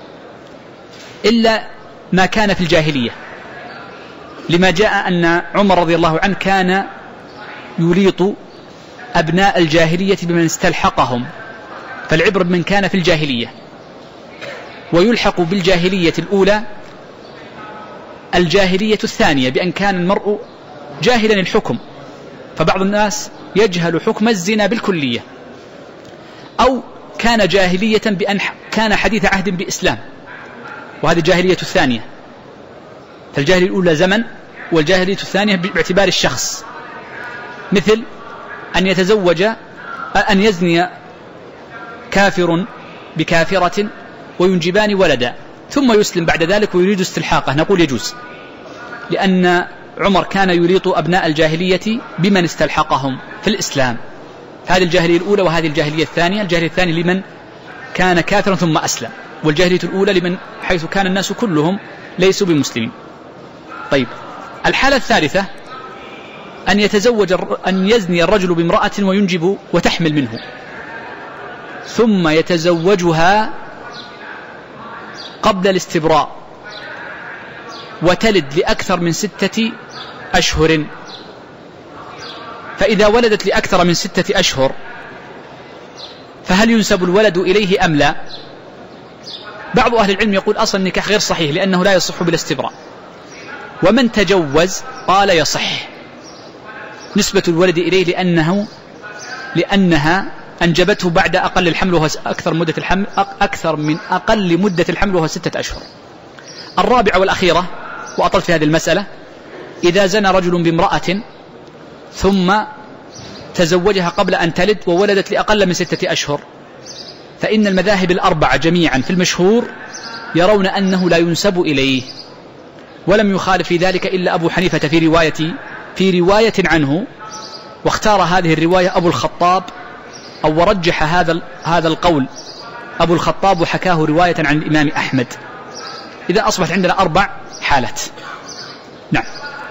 إلا ما كان في الجاهلية، لما جاء أن عمر رضي الله عنه كان يليط أبناء الجاهلية بمن استلحقهم، فالعبر بمن كان في الجاهلية، ويلحق بالجاهلية الأولى الجاهلية الثانية بأن كان المرء جاهلا الحكم، فبعض الناس يجهل حكم الزنا بالكلية، أو كان جاهلية بأن كان حديث عهد بإسلام، وهذه الجاهلية الثانية. فالجاهلية الأولى زمن، والجاهلية الثانية باعتبار الشخص، مثل أن يتزوج أن يزني كافر بكافرة وينجبان ولدا ثم يسلم بعد ذلك ويريد استلحاقه، نقول يجوز، لأن عمر كان يليط أبناء الجاهلية بمن استلحقهم في الإسلام. هذه الجاهلية الأولى وهذه الجاهلية الثانية. الجاهلية الثانية لمن كان كافرا ثم أسلم، والجاهلية الأولى لمن حيث كان الناس كلهم ليسوا بمسلمين. طيب، الحالة الثالثة أن يزني الرجل بامرأة وينجب وتحمل منه، ثم يتزوجها قبل الاستبراء وتلد لأكثر من 6 أشهر. فإذا ولدت لأكثر من 6 أشهر فهل ينسب الولد إليه أم لا؟ بعض أهل العلم يقول أصلا النكاح غير صحيح لأنه لا يصح بالاستبراء، ومن تجوز قال يصح نسبة الولد إليه لأنها أنجبته بعد أقل الحمل وهو أكثر من أقل مدة الحمل وهو 6 أشهر. الرابعة والأخيرة وأطل في هذه المسألة: إذا زنى رجل بامرأة ثم تزوجها قبل أن تلد وولدت لأقل من 6 أشهر، فإن المذاهب ال4 جميعا في المشهور يرون أنه لا ينسب إليه، ولم يخالف في ذلك إلا أبو حنيفة في رواية عنه، واختار هذه الرواية أبو الخطاب أو ورجح هذا القول أبو الخطاب وحكاه رواية عن الإمام أحمد. إذا أصبحت عندنا 4 حالات. نعم.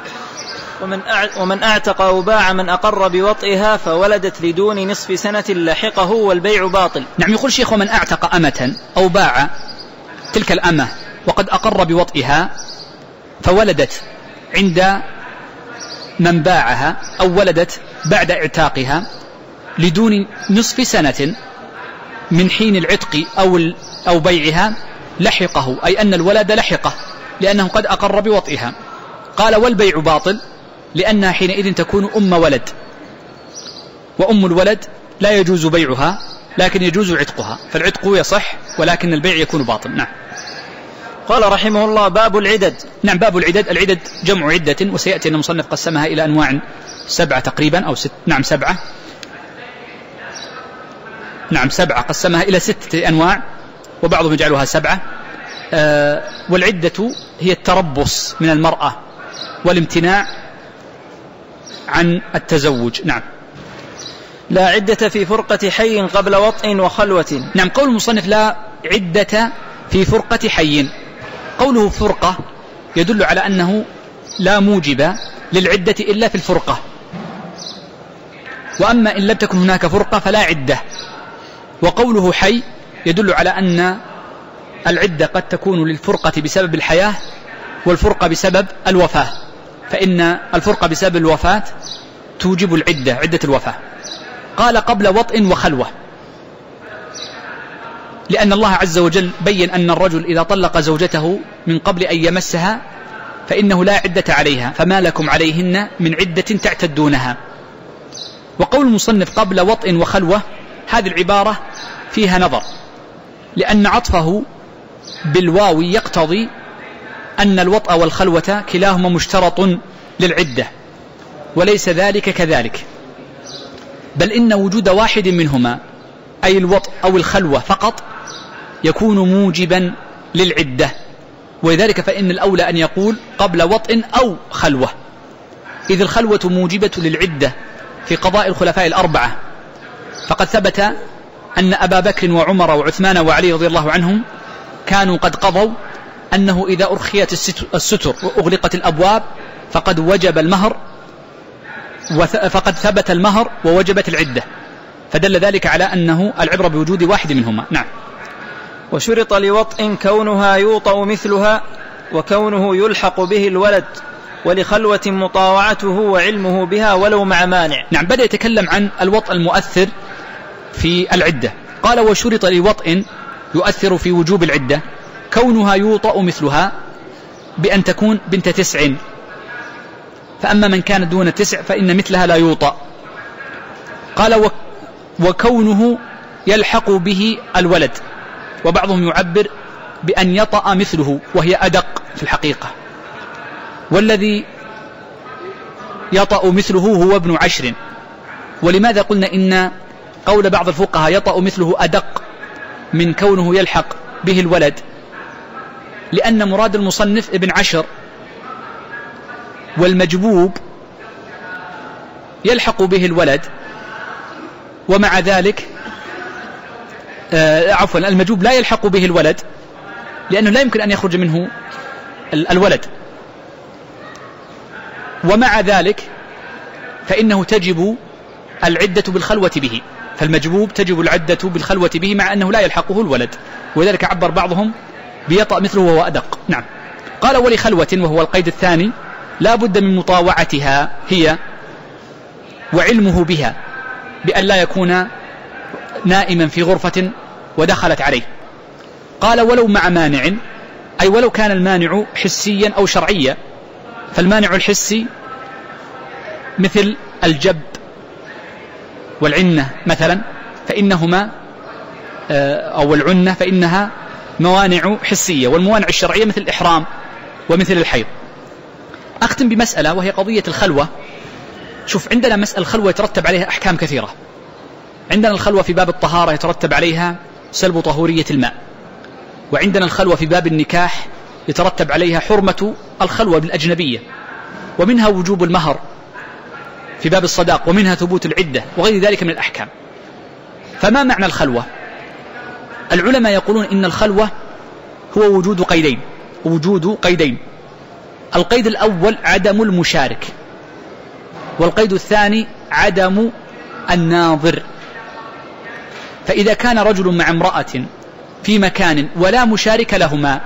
ومن أعتق أو باع من أقر بوطئها فولدت لدون نصف سنة لحقه والبيع باطل. نعم، يقول شيخ: ومن أعتق أمة أو باع تلك الأمة وقد أقر بوطئها فولدت عند من باعها أو ولدت بعد اعتاقها لدون نصف سنة من حين العتق أو بيعها لحقه، أي أن الولد لحقه لأنه قد أقر بوطئها. قال: والبيع باطل لأنها حينئذ تكون أم ولد، وأم الولد لا يجوز بيعها لكن يجوز عتقها، فالعتق يصح ولكن البيع يكون باطل. نعم. قال رحمه الله: باب العدد. نعم، باب العدد. العدد جمع عدة، وسيأتي أن المصنف قسمها إلى أنواع 7 تقريبا أو 6. نعم 7. نعم 7 قسمها إلى 6 أنواع، وبعضهم يجعلها 7. والعدة هي التربص من المرأة والامتناع عن التزوج. نعم. لا عدة في فرقة حي قبل وطء وخلوة. نعم، قول المصنف: لا عدة في فرقة حي. قوله فرقة يدل على أنه لا موجب للعدة إلا في الفرقة، وأما إن لم تكن هناك فرقة فلا عدة. وقوله حي يدل على أن العدة قد تكون للفرقة بسبب الحياة والفرقة بسبب الوفاة، فإن الفرقة بسبب الوفاة توجب العدة، عدة الوفاة. قال: قبل وطء وخلوة، لأن الله عز وجل بين أن الرجل إذا طلق زوجته من قبل أن يمسها فإنه لا عدة عليها، فما لكم عليهن من عدة تعتدونها. وقول المصنف قبل وطء وخلوة، هذه العبارة فيها نظر، لأن عطفه بالواو يقتضي أن الوطء والخلوة كلاهما مشترط للعدة، وليس ذلك كذلك، بل إن وجود واحد منهما أي الوطء أو الخلوة فقط يكون موجبا للعدة، ولذلك فإن الأولى أن يقول قبل وطء أو خلوة، إذ الخلوة موجبة للعدة في قضاء الخلفاء ال4، فقد ثبت أن أبا بكر وعمر وعثمان وعلي رضي الله عنهم كانوا قد قضوا أنه إذا أرخيت الستر وأغلقت الأبواب فقد وجب المهر، فقد ثبت المهر ووجبت العدة، فدل ذلك على أنه العبرة بوجود واحد منهما. نعم. وشرط لوطء كونها يوطأ مثلها وكونه يلحق به الولد، ولخلوة مطاوعته وعلمه بها ولو مع مانع. نعم، بدأ يتكلم عن الوطء المؤثر في العدة. قال: وشرط لوطء يؤثر في وجوب العدة كونها يوطأ مثلها، بأن تكون بنت 9، فأما من كان دون 9 فإن مثلها لا يوطأ. قال: وكونه يلحق به الولد، وبعضهم يعبر بأن يطأ مثله، وهي أدق في الحقيقة، والذي يطأ مثله هو ابن 10. ولماذا قلنا إن قول بعض الفقهاء يطأ مثله أدق من كونه يلحق به الولد؟ لأن مراد المصنف ابن 10، والمجبوب يلحق به الولد، ومع ذلك عفوا المجوب لا يلحق به الولد لأنه لا يمكن أن يخرج منه الولد، ومع ذلك فإنه تجب العدة بالخلوة به، فالمجبوب تجب العدة بالخلوة به مع أنه لا يلحقه الولد، وذلك عبر بعضهم بيطأ مثله وهو أدق. نعم. قال ولخلوة، وهو القيد الثاني، لا بد من مطاوعتها هي وعلمه بها بأن لا يكون نائما في غرفة ودخلت عليه. قال ولو مع مانع، أي ولو كان المانع حسيا أو شرعيا، فالمانع الحسي مثل الجب والعنة مثلا، فإنهما أو العنة فإنها موانع حسية، والموانع الشرعية مثل الإحرام ومثل الحيض. أختم بمسألة وهي قضية الخلوة. شوف، عندنا مسألة الخلوة يترتب عليها أحكام كثيرة. عندنا الخلوة في باب الطهارة يترتب عليها سلب طهورية الماء، وعندنا الخلوة في باب النكاح يترتب عليها حرمة الخلوة بالأجنبية، ومنها وجوب المهر في باب الصداق، ومنها ثبوت العدة وغير ذلك من الأحكام. فما معنى الخلوة؟ العلماء يقولون إن الخلوة هو وجود قيدين. القيد الأول عدم المشارك، والقيد الثاني عدم الناظر. فإذا كان رجل مع امرأة في مكان ولا مشارك لهما،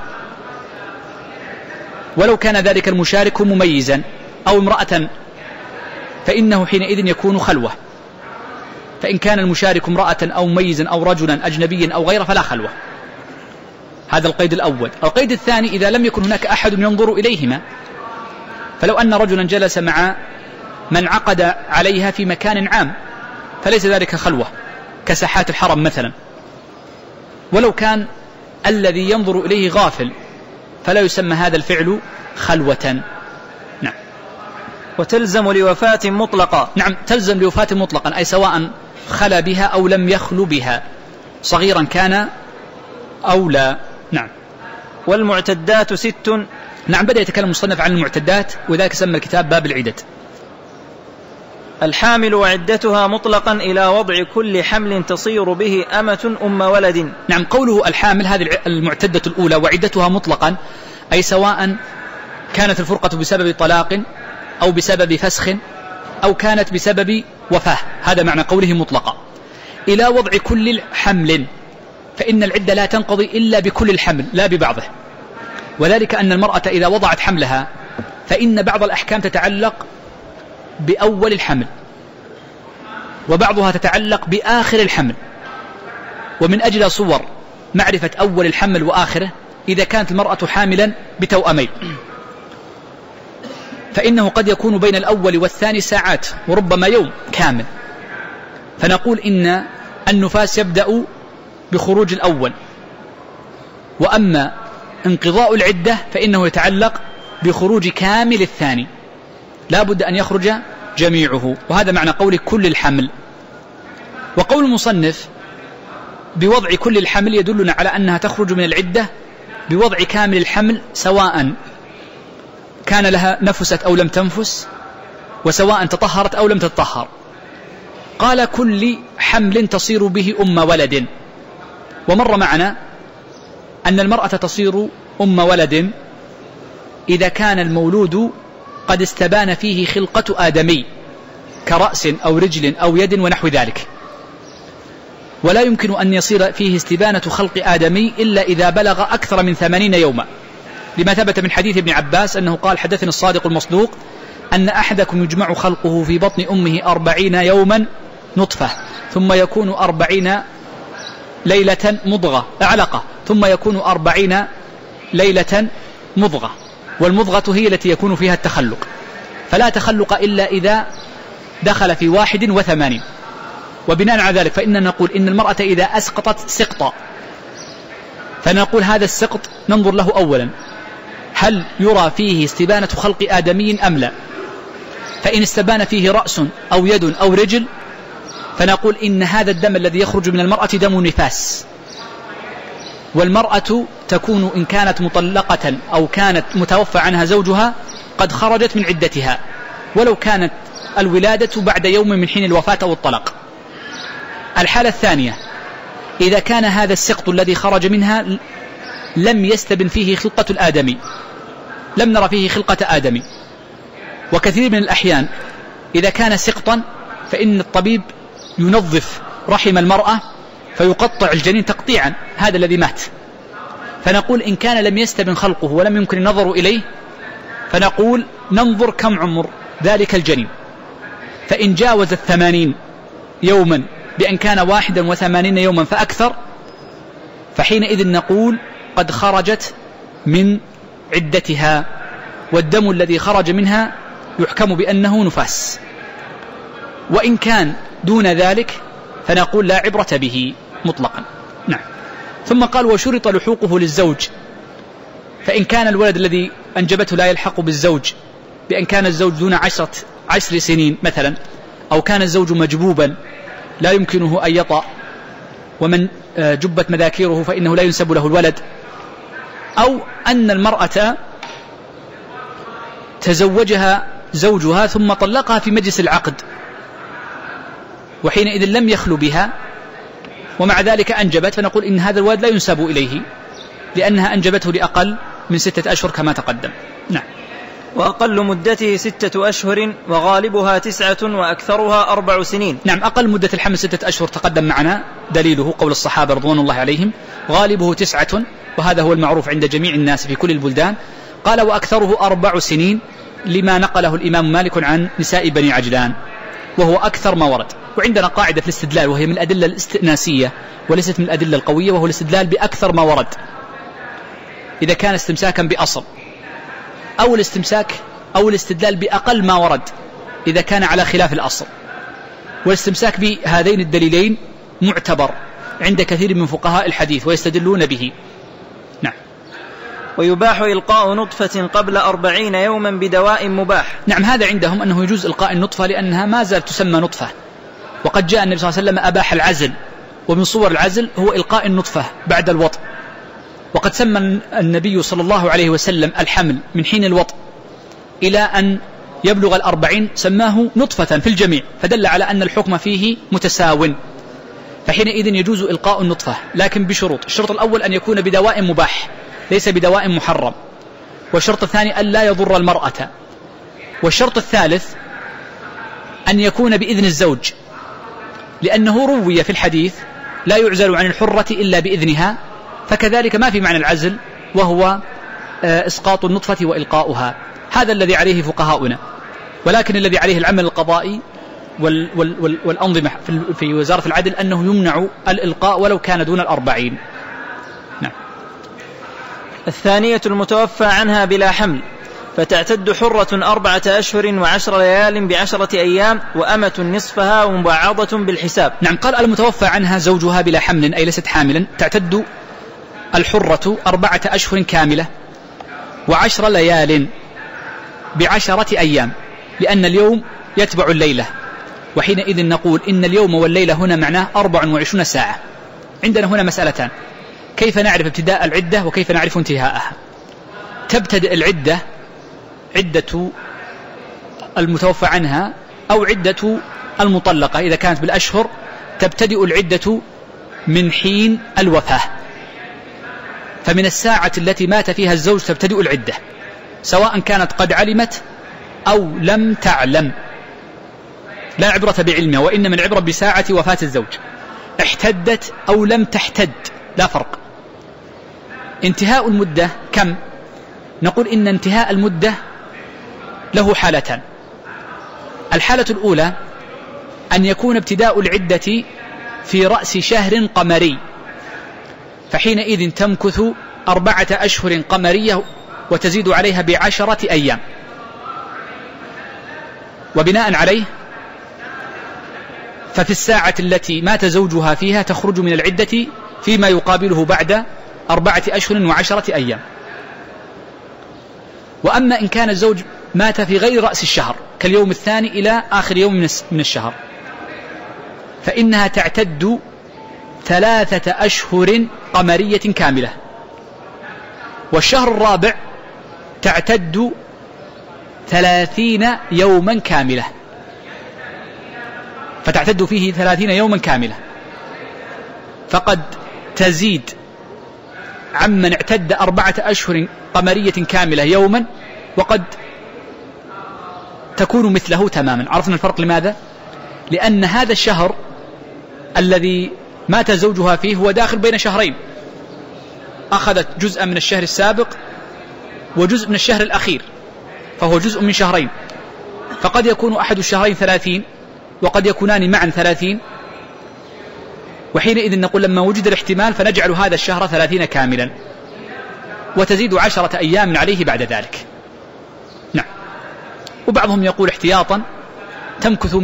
ولو كان ذلك المشارك مميزا أو امرأة، فإنه حينئذ يكون خلوة. فإن كان المشارك امرأة أو مميزا أو رجلا أجنبيا أو غيره فلا خلوة. هذا القيد الأول. القيد الثاني إذا لم يكن هناك أحد ينظر إليهما، فلو أن رجلا جلس مع من عقد عليها في مكان عام فليس ذلك خلوة كساحات الحرم مثلا، ولو كان الذي ينظر إليه غافل فلا يسمى هذا الفعل خلوة. نعم. وتلزم لوفاة مطلقا. نعم، تلزم لوفاة مطلقا، أي سواء خلى بها أو لم يخلو بها، صغيرا كان أو لا. نعم. والمعتدات 6. نعم، بدأ يتكلم المصنف عن المعتدات، وذلك سمى الكتاب باب العدد. الحامل وعدتها مطلقا إلى وضع كل حمل تصير به أمة أم ولد. نعم، قوله الحامل هذه المعتدة الأولى وعدتها مطلقا، أي سواء كانت الفرقة بسبب طلاق أو بسبب فسخ أو كانت بسبب وفاة، هذا معنى قوله مطلقا. إلى وضع كل حمل، فإن العدة لا تنقضي إلا بكل الحمل لا ببعضه، وذلك أن المرأة إذا وضعت حملها فإن بعض الأحكام تتعلق بأول الحمل، وبعضها تتعلق بآخر الحمل. ومن أجل صور معرفة أول الحمل وآخره، إذا كانت المرأة حاملا بتوأمين فإنه قد يكون بين الأول والثاني ساعات وربما يوم كامل، فنقول إن النفاس يبدأ بخروج الأول، وأما انقضاء العدة فإنه يتعلق بخروج كامل الثاني، لا بد أن يخرج جميعه، وهذا معنى قول كل الحمل. وقول المصنف بوضع كل الحمل يدلنا على أنها تخرج من العدة بوضع كامل الحمل، سواء كان لها نفست أو لم تنفس، وسواء تطهرت أو لم تتطهر. قال كل حمل تصير به أم ولد، ومر معنا أن المرأة تصير أم ولد إذا كان المولود قد استبان فيه خلقة آدمي كرأس أو رجل أو يد ونحو ذلك، ولا يمكن أن يصير فيه استبانة خلق آدمي إلا إذا بلغ أكثر من 80 يوما، لما ثبت من حديث ابن عباس أنه قال حدثني الصادق المصدوق أن أحدكم يجمع خلقه في بطن أمه 40 يوما نطفة، ثم يكون 40 ليلة مضغة علقة، ثم يكون 40 ليلة مضغة، والمضغة هي التي يكون فيها التخلق، فلا تخلق إلا إذا دخل في 81. وبناء على ذلك فإننا نقول إن المرأة إذا أسقطت سقطا فنقول هذا السقط ننظر له أولا هل يرى فيه استبانة خلق آدمي أم لا، فإن استبان فيه رأس أو يد أو رجل فنقول إن هذا الدم الذي يخرج من المرأة دم نفاس. والمرأة تكون إن كانت مطلقة أو كانت متوفى عنها زوجها قد خرجت من عدتها، ولو كانت الولادة بعد يوم من حين الوفاة أو الطلاق. الحالة الثانية إذا كان هذا السقط الذي خرج منها لم يستبن فيه خلقة الآدمي، لم نرى فيه خلقة آدمي. وكثير من الأحيان إذا كان سقطا فإن الطبيب ينظف رحم المرأة فيقطع الجنين تقطيعا، هذا الذي مات. فنقول إن كان لم يستبن خلقه ولم يمكن النظر إليه فنقول ننظر كم عمر ذلك الجنين، فإن جاوز 80 يوما بأن كان 81 يوما فأكثر فحينئذ نقول قد خرجت من عدتها، والدم الذي خرج منها يحكم بأنه نفاس. وإن كان دون ذلك فنقول لا عبرة به مطلقا. نعم. ثم قال وشرط لحوقه للزوج، فإن كان الولد الذي أنجبته لا يلحق بالزوج بأن كان الزوج دون 10 سنين مثلا، أو كان الزوج مجبوبا لا يمكنه أن يطأ ومن جبت مذاكيره فإنه لا ينسب له الولد، أو أن المرأة تزوجها زوجها ثم طلقها في مجلس العقد وحينئذ لم يخلو بها ومع ذلك أنجبت، فنقول إن هذا الولد لا ينسب إليه لأنها أنجبته لأقل من 6 أشهر كما تقدم. نعم. وأقل مدته 6 أشهر وغالبها 9 وأكثرها 4 سنين. نعم. أقل مدة الحمل 6 أشهر تقدم معنا دليله قول الصحابة رضوان الله عليهم، غالبه 9 وهذا هو المعروف عند جميع الناس في كل البلدان. قال وأكثره 4 سنين لما نقله الإمام مالك عن نساء بني عجلان وهو أكثر ما ورد. وعندنا قاعدة في الاستدلال وهي من الأدلة الاستئناسية وليست من الأدلة القوية، وهو الاستدلال بأكثر ما ورد إذا كان استمساكا بأصل، أو الاستدلال بأقل ما ورد إذا كان على خلاف الأصل. والاستمساك بهذين الدليلين معتبر عند كثير من فقهاء الحديث ويستدلون به. نعم. ويباح إلقاء نطفة قبل 40 يوما بدواء مباح. نعم. هذا عندهم أنه يجوز إلقاء النطفة لأنها ما زالت تسمى نطفة، وقد جاء النبي صلى الله عليه وسلم أباح العزل، ومن صور العزل هو إلقاء النطفة بعد الوطء، وقد سمى النبي صلى الله عليه وسلم الحمل من حين الوطء إلى أن يبلغ 40 سماه نطفة في الجميع، فدل على أن الحكم فيه متساو، فحينئذ يجوز إلقاء النطفة لكن بشروط. الشرط الأول أن يكون بدواء مباح ليس بدواء محرم، والشرط الثاني أن لا يضر المرأة، والشرط الثالث أن يكون بإذن الزوج، لأنه روي في الحديث لا يعزل عن الحرة إلا بإذنها، فكذلك ما في معنى العزل وهو إسقاط النطفة وإلقاؤها. هذا الذي عليه فقهاؤنا، ولكن الذي عليه العمل القضائي والأنظمة في وزارة العدل أنه يمنع الإلقاء ولو كان دون 40. نعم. الثانية المتوفى عنها بلا حمل، فتعتد حرة 4 أشهر و10 ليال ب10 أيام، وأمة نصفها ومبعضة بالحساب. نعم. قال المتوفى عنها زوجها بلا حمل أي ليست حاملا، تعتد الحرة 4 أشهر كاملة و10 ليال ب10 أيام، لأن اليوم يتبع الليلة، وحينئذ نقول إن اليوم والليلة هنا معناه 24 ساعة. عندنا هنا مسألتان، كيف نعرف ابتداء العدة وكيف نعرف انتهاءها. تبتدئ العدة عدة المتوفى عنها أو عدة المطلقة إذا كانت بالأشهر، تبتدئ العدة من حين الوفاة، فمن الساعة التي مات فيها الزوج تبتدئ العدة، سواء كانت قد علمت أو لم تعلم، لا عبرة بعلمها وإنما العبرة بساعة وفاة الزوج، احتدت أو لم تحتد لا فرق. انتهاء المدة كم؟ نقول إن انتهاء المدة له حالتان. الحالة الأولى أن يكون ابتداء العدة في رأس شهر قمري، فحينئذ تمكث 4 أشهر قمرية وتزيد عليها ب10 أيام، وبناء عليه ففي الساعة التي مات زوجها فيها تخرج من العدة فيما يقابله بعد 4 أشهر و10 أيام. وأما إن كان الزوج مات في غير رأس الشهر كاليوم الثاني إلى آخر يوم من الشهر، فإنها تعتد 3 أشهر قمرية كاملة، والشهر الرابع تعتد 30 يوما كاملة، فتعتد فيه 30 يوما كاملة. فقد تزيد عمن اعتد 4 أشهر قمرية كاملة يوما، وقد تكون مثله تماما. عرفنا الفرق لماذا؟ لأن هذا الشهر الذي مات زوجها فيه هو داخل بين شهرين، أخذت جزءا من الشهر السابق وجزء من الشهر الأخير، فهو جزء من شهرين، فقد يكون أحد الشهرين 30 وقد يكونان معا 30، وحينئذ نقول لما وجد الاحتمال فنجعل هذا الشهر 30 كاملا، وتزيد 10 أيام عليه بعد ذلك. نعم. وبعضهم يقول احتياطا تمكث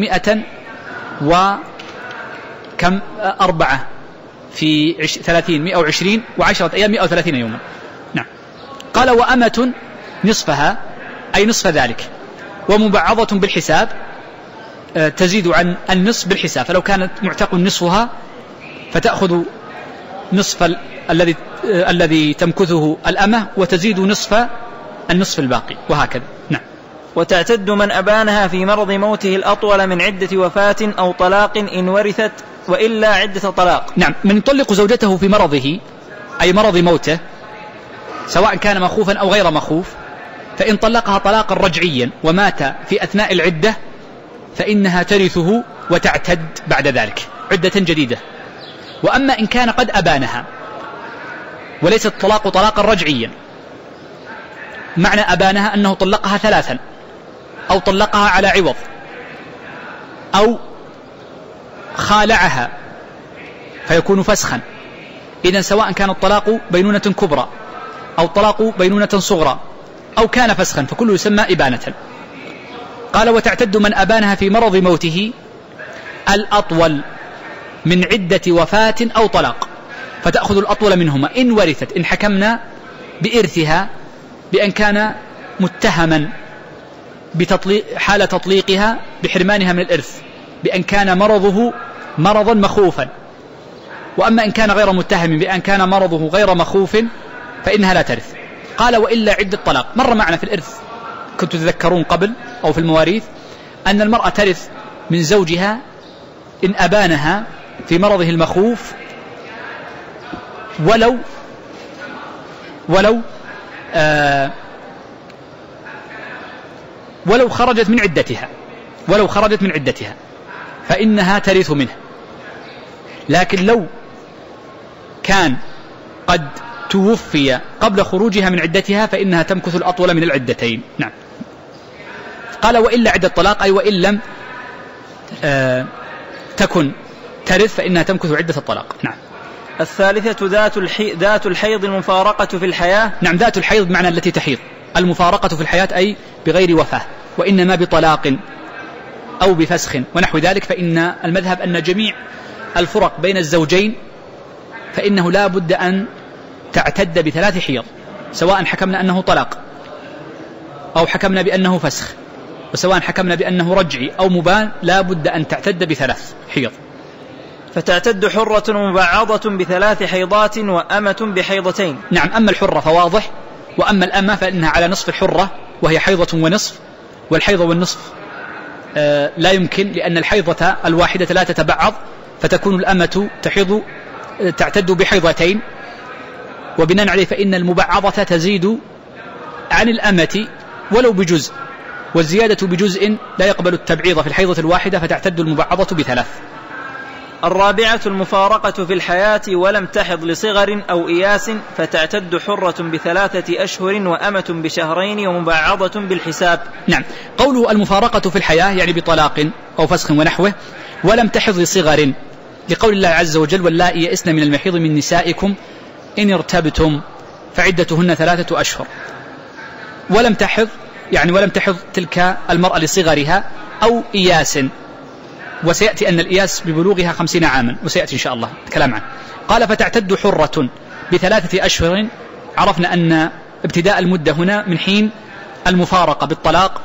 104 في 30 120 و10 أيام 130 يوما. نعم. قال وأمة نصفها أي نصف ذلك، ومبعضة بالحساب تزيد عن النصف بالحساب، فلو كانت معتق نصفها فتأخذ نصف الذي تمكثه الأمة وتزيد النصف الباقي، وهكذا. نعم. وتعتد من أبانها في مرض موته الأطول من عدة وفاة أو طلاق إن ورثت، وإلا عدة طلاق. نعم. من يطلق زوجته في مرضه أي مرض موته سواء كان مخوفا أو غير مخوف، فإن طلقها طلاقا رجعيا ومات في أثناء العدة فإنها ترثه وتعتد بعد ذلك عدة جديدة. وأما إن كان قد أبانها وليس الطلاق طلاقا رجعيا، معنى أبانها أنه طلقها 3 أو طلقها على عوض أو خالعها فيكون فسخا، إذن سواء كان الطلاق بينونة كبرى أو طلاق بينونة صغرى أو كان فسخا فكله يسمى إبانة. قال وتعتد من أبانها في مرض موته الأطول من عدة وفاة أو طلاق، فتأخذ الأطول منهما إن ورثت، إن حكمنا بإرثها بأن كان متهما حال تطليقها بحرمانها من الإرث بأن كان مرضه مرضا مخوفا. وأما إن كان غير متهم بأن كان مرضه غير مخوف فإنها لا ترث. قال وإلا عدة طلاق. مر معنا في الإرث كنت تذكرون قبل أو في المواريث أن المرأة ترث من زوجها إن أبانها في مرضه المخوف ولو خرجت من عدتها فإنها ترث منه. لكن لو كان قد توفي قبل خروجها من عدتها فإنها تمكث الأطول من العدتين. نعم. قال وإلا عدة طلاق أي وإن لم تكن ترث فإنها تمكث عدة الطلاق. نعم. الثالثة ذات الحيض المفارقة في الحياة. نعم. ذات الحيض بمعنى التي تحيض، المفارقة في الحياة أي بغير وفاة، وإنما بطلاق أو بفسخ ونحو ذلك. فإن المذهب أن جميع الفرق بين الزوجين فإنه لا بد أن تعتد ب3 حيض، سواء حكمنا أنه طلاق أو حكمنا بأنه فسخ، وسواء حكمنا بأنه رجعي أو مبان لا بد أن تعتد ب3 حيض. فتعتد حرة مبعضة ب3 حيضات وأمة بحيضتين. نعم. أما الحرة فواضح، وأما الأمة فإنها على نصف الحرة وهي حيضة ونصف، والحيض والنصف لا يمكن، لأن الحيضة الواحدة لا تتبعض، فتكون الأمة تعتد بحيضتين، وبناء عليه فإن المبعضة تزيد عن الأمة ولو بجزء، والزيادة بجزء لا يقبل التبعيض في الحيضة الواحدة، فتعتد المبعضة ب3. الرابعة المفارقة في الحياة ولم تحض لصغر أو إياس، فتعتد حرة ب3 أشهر وأمة بشهرين ومبعضة بالحساب. نعم. قوله المفارقة في الحياة يعني بطلاق أو فسخ ونحوه، ولم تحض لصغر، لقول الله عز وجل واللائي يئسن من المحيض من نسائكم إن ارتبتم فعدتهن 3 أشهر. ولم تحض يعني ولم تحض تلك المرأة لصغرها أو إياس، وسيأتي أن الإياس ببلوغها 50 عاما، وسيأتي إن شاء الله الكلام عنه. قال فتعتد حرة ب3 أشهر. عرفنا أن ابتداء المدة هنا من حين المفارقة بالطلاق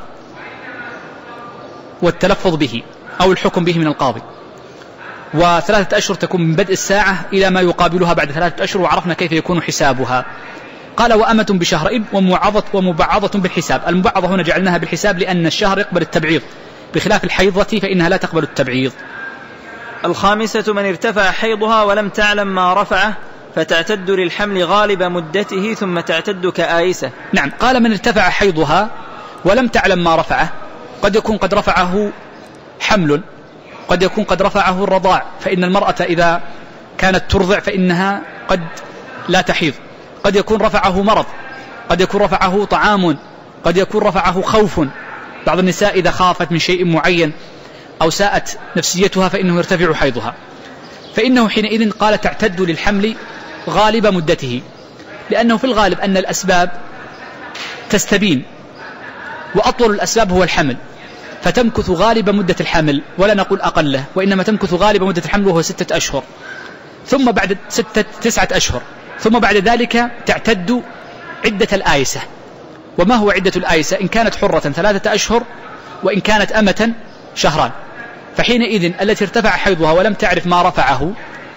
والتلفظ به أو الحكم به من القاضي، و3 أشهر تكون من بدء الساعة إلى ما يقابلها بعد 3 أشهر، وعرفنا كيف يكون حسابها. قال وأمة بشهرين ومبعضة بالحساب. المبعضة هنا جعلناها بالحساب لأن الشهر يقبل التبعيض، بخلاف الحيضة فإنها لا تقبل التبعيض. الخامسة من ارتفع حيضها ولم تعلم ما رفعه فتعتد للحمل غالب مدته ثم تعتد كآيسة. نعم، قال من ارتفع حيضها ولم تعلم ما رفعه، قد يكون قد رفعه حمل، قد يكون قد رفعه الرضاع، فإن المرأة إذا كانت ترضع فإنها قد لا تحيض، قد يكون رفعه مرض، قد يكون رفعه طعام، قد يكون رفعه خوف، بعض النساء إذا خافت من شيء معين أو ساءت نفسيتها فإنه يرتفع حيضها، فإنه حينئذ قال تعتد للحمل غالب مدته، لأنه في الغالب أن الأسباب تستبين، وأطول الأسباب هو الحمل، فتمكث غالب مدة الحمل، ولا نقول أقله، وإنما تمكث غالب مدة الحمل وهو 6 أشهر، ثم بعد 9 أشهر، ثم بعد ذلك تعتد عدة الآيسة. وما هو عدة الآيسة؟ إن كانت حرة 3 أشهر، وإن كانت أمة شهران. فحينئذ التي ارتفع حيضها ولم تعرف ما رفعه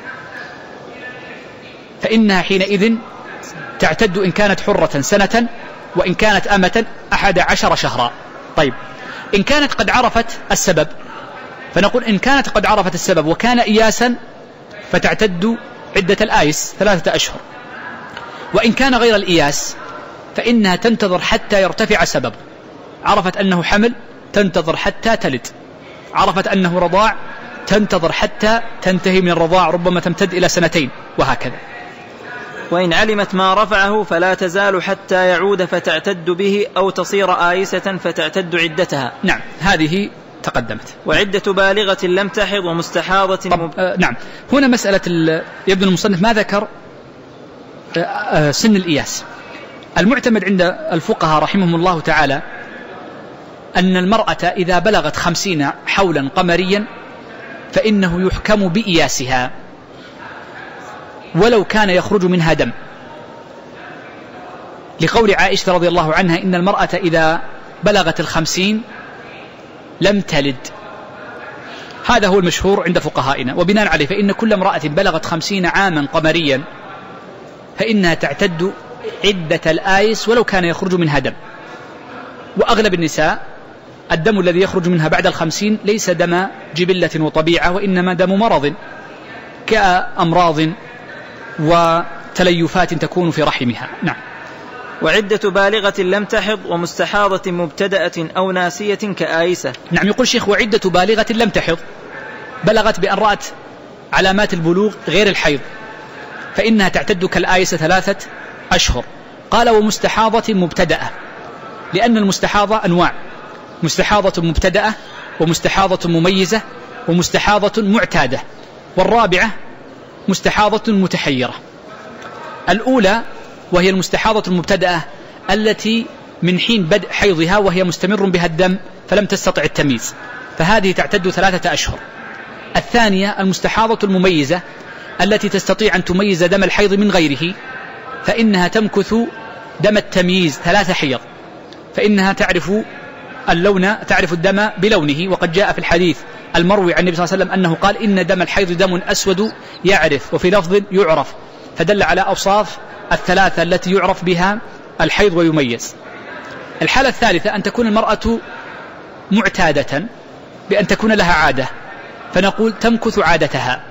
فإنها حينئذ تعتد إن كانت حرة 1 وإن كانت أمة 11 شهرا. طيب، إن كانت قد عرفت السبب، فنقول إن كانت قد عرفت السبب وكان إياسا فتعتد عدة الآيس 3 أشهر، وإن كان غير الإياس فإنها تنتظر حتى يرتفع سبب. عرفت أنه حمل تنتظر حتى تلد، عرفت أنه رضاع تنتظر حتى تنتهي من الرضاع، ربما تمتد إلى 2 وهكذا. وإن علمت ما رفعه فلا تزال حتى يعود فتعتد به، أو تصير آيسة فتعتد عدتها. نعم، هذه تقدمت. وعدة بالغة لم تحض ومستحاضة نعم، هنا مسألة يبدو المصنف ما ذكر سن الإياس. المعتمد عند الفقهاء رحمهم الله تعالى أن المرأة إذا بلغت 50 حولا قمريا فإنه يحكم بإياسها ولو كان يخرج منها دم، لقول عائشة رضي الله عنها إن المرأة إذا بلغت 50 لم تلد. هذا هو المشهور عند فقهائنا، وبناء عليه فإن كل امرأة بلغت 50 عاما قمريا فإنها تعتد عدة الآيس ولو كان يخرج منها دم. وأغلب النساء الدم الذي يخرج منها بعد 50 ليس دم جبلة وطبيعة، وإنما دم مرض كأمراض وتليفات تكون في رحمها. نعم. وعدة بالغة لم تحض ومستحاضة مبتدأة أو ناسية كآيسة. نعم، يقول شيخ وعدة بالغة لم تحض، بلغت بأن رأت علامات البلوغ غير الحيض فإنها تعتد كالآيسة 3 أشهر. قال ومستحاضة مبتدأة، لأن المستحاضة أنواع، مستحاضة مبتدأة ومستحاضة مميزة ومستحاضة معتادة، والرابعة مستحاضة متحيرة. الأولى وهي المستحاضة المبتدأة التي من حين بدء حيضها وهي مستمر بها الدم فلم تستطع التمييز، فهذه تعتد 3 أشهر. الثانية المستحاضة المميزة التي تستطيع أن تميز دم الحيض من غيره، فإنها تمكث دم التمييز 3 حيض، فإنها تعرف اللون، تعرف الدم بلونه. وقد جاء في الحديث المروي عن النبي صلى الله عليه وسلم أنه قال إن دم الحيض دم أسود يعرف، وفي لفظ يعرف، فدل على أوصاف 3 التي يعرف بها الحيض ويميز. الحالة الثالثة أن تكون المرأة معتادة بأن تكون لها عادة، فنقول تمكث عادتها،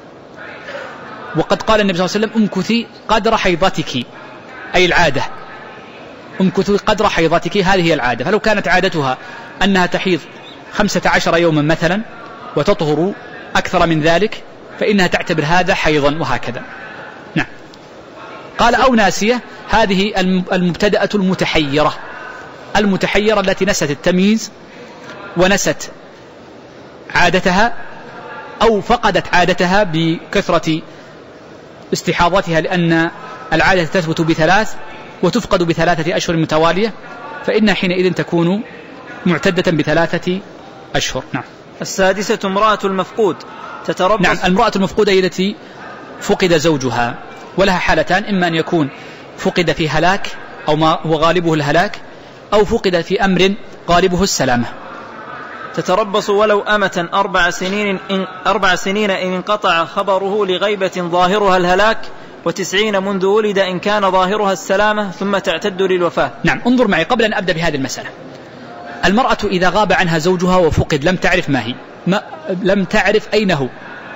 وقد قال النبي صلى الله عليه وسلم امكثي قدر حيضتك، أي العادة، امكثي قدر حيضتك، هذه هي العادة. فلو كانت عادتها أنها تحيض 15 يوما مثلا وتطهر أكثر من ذلك فإنها تعتبر هذا حيضا، وهكذا. نعم. قال أو ناسية، هذه المبتدأة المتحيرة، المتحيرة التي نست التمييز ونست عادتها أو فقدت عادتها بكثرة استحاضتها، لأن العادة تثبت ب3 وتفقد ب3 أشهر متوالية، فإن حينئذ تكون معتدة ب3 أشهر. نعم. السادسة امرأة المفقود تتربص. نعم، المرأة المفقودة التي فقد زوجها، ولها حالتان، إما أن يكون فقد في هلاك أو ما هو غالبه الهلاك، أو فقد في أمر غالبه السلامة. تتربص ولو أمة 4 سنين إن انقطع خبره لغيبة ظاهرها الهلاك، و90 منذ ولد إن كان ظاهرها السلامة، ثم تعتد للوفاة. نعم، انظر معي قبل أن أبدأ بهذه المسألة. المرأة إذا غاب عنها زوجها وفقد لم تعرف ما هي، لم تعرف أين هو،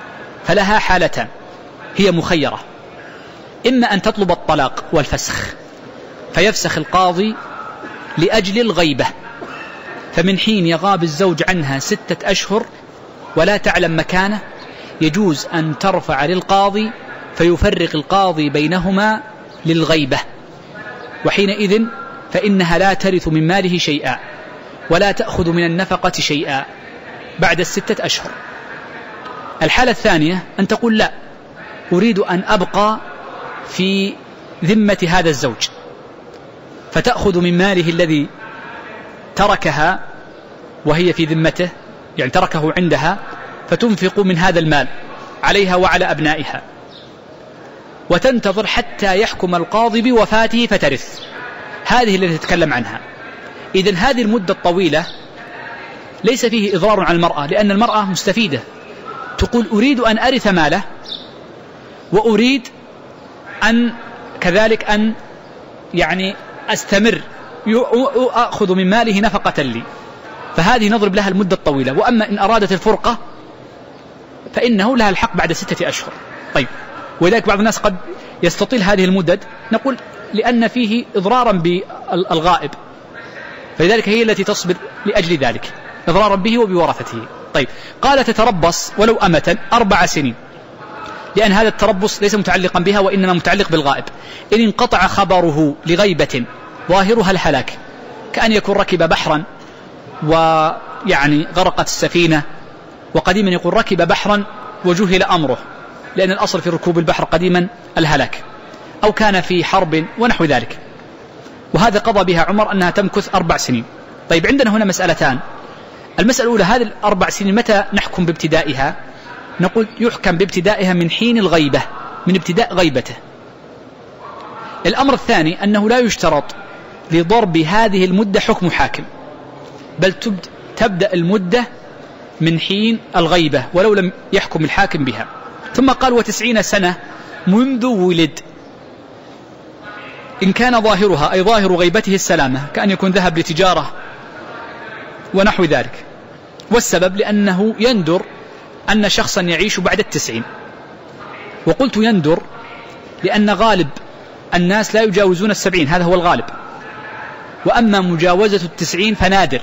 فلها حالتان، هي مخيرة، إما أن تطلب الطلاق والفسخ فيفسخ القاضي لأجل الغيبة، فمن حين يغاب الزوج عنها 6 أشهر ولا تعلم مكانه يجوز أن ترفع للقاضي فيفرق القاضي بينهما للغيبة، وحينئذ فإنها لا ترث من ماله شيئا ولا تأخذ من النفقة شيئا بعد 6 أشهر. الحالة الثانية أن تقول لا، أريد أن أبقى في ذمة هذا الزوج، فتأخذ من ماله الذي تركها وهي في ذمته، يعني تركه عندها، فتنفق من هذا المال عليها وعلى أبنائها، وتنتظر حتى يحكم القاضي بوفاته فترث. هذه التي تتكلم عنها. إذن هذه المدة الطويلة ليس فيه إضرار على المرأة، لأن المرأة مستفيدة، تقول أريد أن أرث ماله وأريد أن كذلك أن يعني أستمر أخذ من ماله نفقة لي، فهذه نضرب لها المدة الطويلة. وأما إن أرادت الفرقة فإنه لها الحق بعد 6 أشهر. طيب، ولذلك بعض الناس قد يستطيل هذه المدد، نقول لأن فيه إضرارا بالغائب، فلذلك هي التي تصبر لأجل ذلك إضرارا به وبورثته. طيب، قال تتربص ولو أمة 4 سنين، لأن هذا التربص ليس متعلقا بها وإنما متعلق بالغائب. إن انقطع خبره لغيبة ظاهرها الهلاك، كأن يكون ركب بحرا ويعني غرقت السفينة، وقديما يقول ركب بحرا وجهل أمره، لأن الأصل في ركوب البحر قديما الهلاك، أو كان في حرب ونحو ذلك، وهذا قضى بها عمر أنها تمكث 4 سنين. طيب، عندنا هنا مسألتان. المسألة الأولى، هذه 4 سنين متى نحكم بابتدائها؟ نقول يحكم بابتدائها من حين الغيبة، من ابتداء غيبته. الأمر الثاني أنه لا يشترط لضرب هذه المدة حكم حاكم، بل تبدأ المدة من حين الغيبة ولو لم يحكم الحاكم بها. ثم قال 90 سنة منذ ولد، إن كان ظاهرها أي ظاهر غيبته السلامة، كأن يكون ذهب لتجارة ونحو ذلك. والسبب لأنه يندر أن شخصا يعيش بعد 90، وقلت يندر لأن غالب الناس لا يجاوزون 70، هذا هو الغالب، وأما مجاوزة 90 فنادر.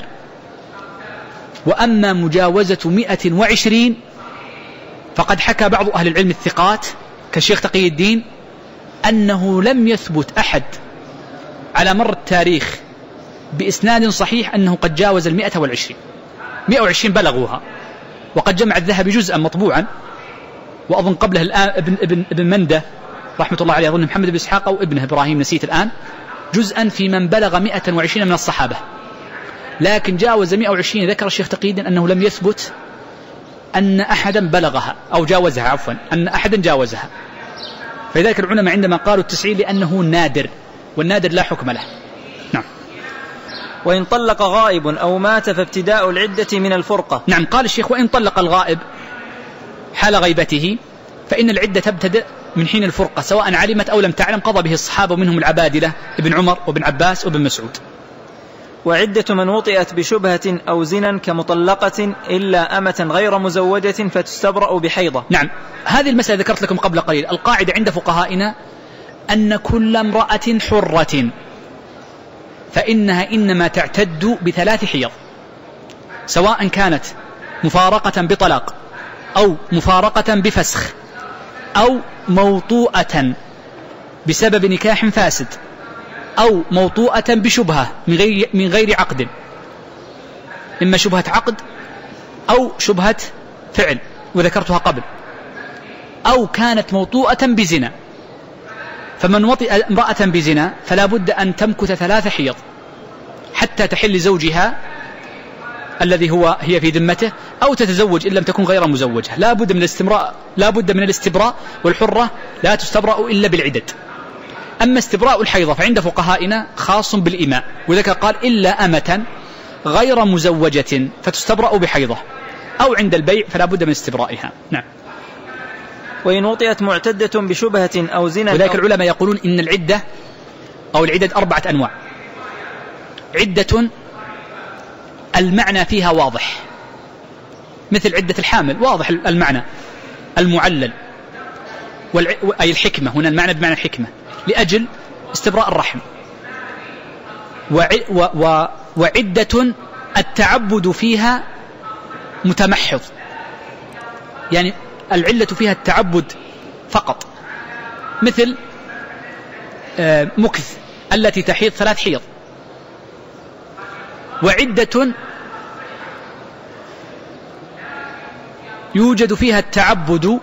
وأما مجاوزة 120 فقد حكى بعض أهل العلم الثقات كالشيخ تقي الدين أنه لم يثبت أحد على مر التاريخ بإسناد صحيح أنه قد جاوز 120. 120 بلغوها، وقد جمع الذهبي جزءا مطبوعا، وأظن قبله الآن ابن مندة رحمة الله عليه، أظن محمد بن إسحاق أو ابنه إبراهيم نسيت الآن، جزءا في من بلغ 120 من الصحابة، لكن جاوز 120. ذكر الشيخ تقي الدين أنه لم يثبت أن أحدا بلغها أو جاوزها، عفوا أن أحدا جاوزها. فلذلك العلماء عندما قالوا 90 لأنه نادر، والنادر لا حكم له. نعم. وإن طلق غائب أو مات فابتداء العدة من الفرقة. نعم، قال الشيخ وإن طلق الغائب حال غيبته فإن العدة تبتدأ من حين الفرقة، سواء علمت أو لم تعلم، قضى به الصحابة ومنهم العبادلة ابن عمر وابن عباس وابن مسعود. وعدة من وطئت بشبهة أو زنا كمطلقة إلا أمة غير مزوجة فتستبرأ بحيضة. نعم، هذه المسألة ذكرت لكم قبل قليل. القاعدة عند فقهائنا أن كل امرأة حرة فإنها إنما تعتد ب3 حيض، سواء كانت مفارقة بطلاق أو مفارقة بفسخ أو موطوءة بسبب نكاح فاسد أو موطوءة بشبهة من غير عقد، إما شبهة عقد أو شبهة فعل وذكرتها قبل، أو كانت موطوءة بزنا. فمن وطئ امرأة بزنا فلا بد أن تمكث 3 حيض حتى تحل زوجها الذي هي في ذمته، أو تتزوج إن لم تكن غير مزوجة. لا بد من الاستبراء، والحرة لا تستبرأ إلا بالعدد. أما استبراء الحيضة فعند فقهائنا خاص بالإماء، وذلك قال إلا أمة غير مزوجة فتستبرأ بحيضة، أو عند البيع فلا بد من استبرائها. نعم. وإن وطئت معتدة بشبهة أو زنا، وذلك العلماء يقولون إن العدة أو العدد 4 أنواع. عدة المعنى فيها واضح، مثل عدة الحامل واضح المعنى، المعلل أي الحكمة، هنا المعنى بمعنى الحكمة، لأجل استبراء الرحم. وعدة التعبد فيها متمحض، يعني العلة فيها التعبد فقط، مثل مكث التي تحيض 3 حيض. وعدة يوجد فيها التعبد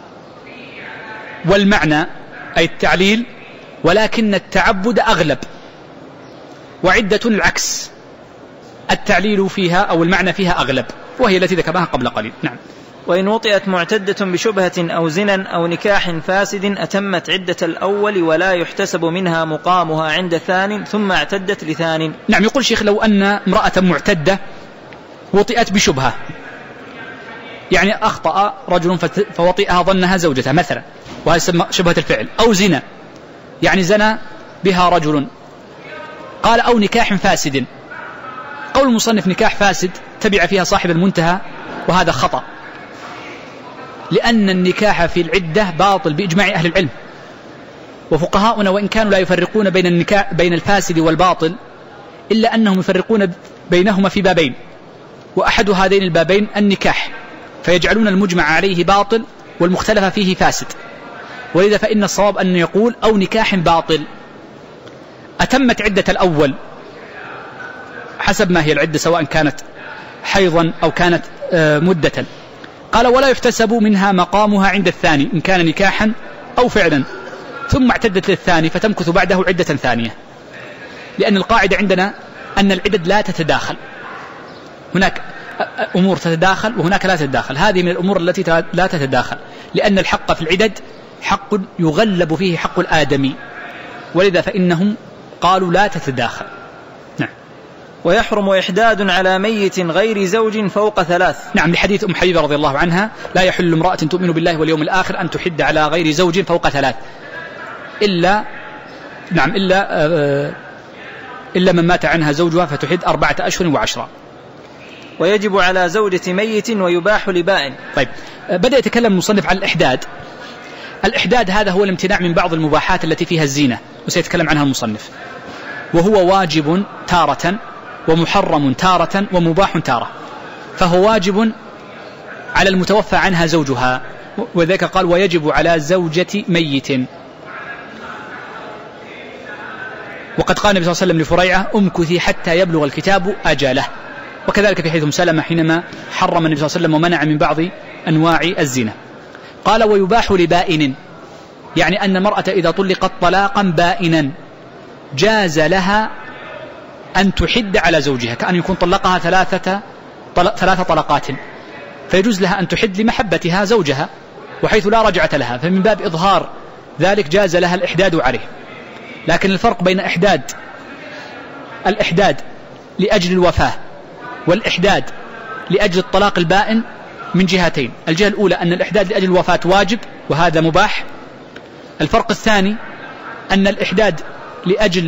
والمعنى أي التعليل، ولكن التعبد أغلب. وعدة العكس، التعليل فيها أو المعنى فيها أغلب، وهي التي ذكرناها قبل قليل. نعم. وإن وطئت معتدة بشبهة أو زنا أو نكاح فاسد أتمت عدة الأول ولا يحتسب منها مقامها عند ثان ثم اعتدت لثان. نعم. يقول شيخ لو أن امرأة معتدة وطئت بشبهة، يعني أخطأ رجل فوطئها ظنها زوجته مثلا، وهذا شبهة الفعل، أو زنا يعني زنا بها رجل. قال أو نكاح فاسد. قول المصنف نكاح فاسد تبع فيها صاحب المنتهى، وهذا خطأ، لأن النكاح في العدة باطل بإجماع أهل العلم. وفقهاؤنا وإن كانوا لا يفرقون بين الفاسد والباطل، إلا أنهم يفرقون بينهما في بابين، وأحد هذين البابين النكاح، فيجعلون المجمع عليه باطل والمختلف فيه فاسد. ولذا فإن الصواب أن يقول أو نكاح باطل. أتمت عدة الأول حسب ما هي العدة، سواء كانت حيضا أو كانت مدة. قال ولا يحتسب منها مقامها عند الثاني إن كان نكاحا أو فعلا، ثم اعتدت للثاني فتمكث بعده عدة ثانية. لأن القاعدة عندنا أن العدد لا تتداخل، هناك أمور تتداخل وهناك لا تتداخل. هذه من الأمور التي لا تتداخل، لأن الحق في العدد حق يغلب فيه حق الآدمي، ولذا فإنهم قالوا لا تتداخل. نعم. ويحرم إحداد على ميت غير زوج فوق 3. نعم، لحديث أم حبيبة رضي الله عنها لا يحل امرأة تؤمن بالله واليوم الآخر أن تحد على غير زوج فوق 3 إلا من مات عنها زوجها فتحد 4 أشهر و10. ويجب على زوجة ميت ويباح لبائن. طيب، بدأ يتكلم المصنف عن الإحداد. الإحداد هذا هو الامتناع من بعض المباحات التي فيها الزينة، وسيتكلم عنها المصنف. وهو واجب تارة ومحرم تارة ومباح تارة. فهو واجب على المتوفى عنها زوجها، وذلك قال ويجب على زوجة ميت. وقد قال النبي صلى الله عليه وسلم لفريعة امكثي حتى يبلغ الكتاب أجله. وكذلك في حديث أم سلمة حينما حرم النبي صلى الله عليه وسلم ومنع من بعض أنواع الزنا. قال ويباح لبائن، يعني أن المرأة إذا طلقت طلاقا بائنا جاز لها أن تحد على زوجها، كأن يكون طلقها 3 طلقات، فيجوز لها أن تحد لمحبتها زوجها وحيث لا رجعة لها، فمن باب إظهار ذلك جاز لها الإحداد عليه. لكن الفرق بين الإحداد لأجل الوفاة والإحداد لأجل الطلاق البائن من جهتين. الجهة الأولى أن الإحداد لأجل الوفاة واجب وهذا مباح. الفرق الثاني أن الإحداد لأجل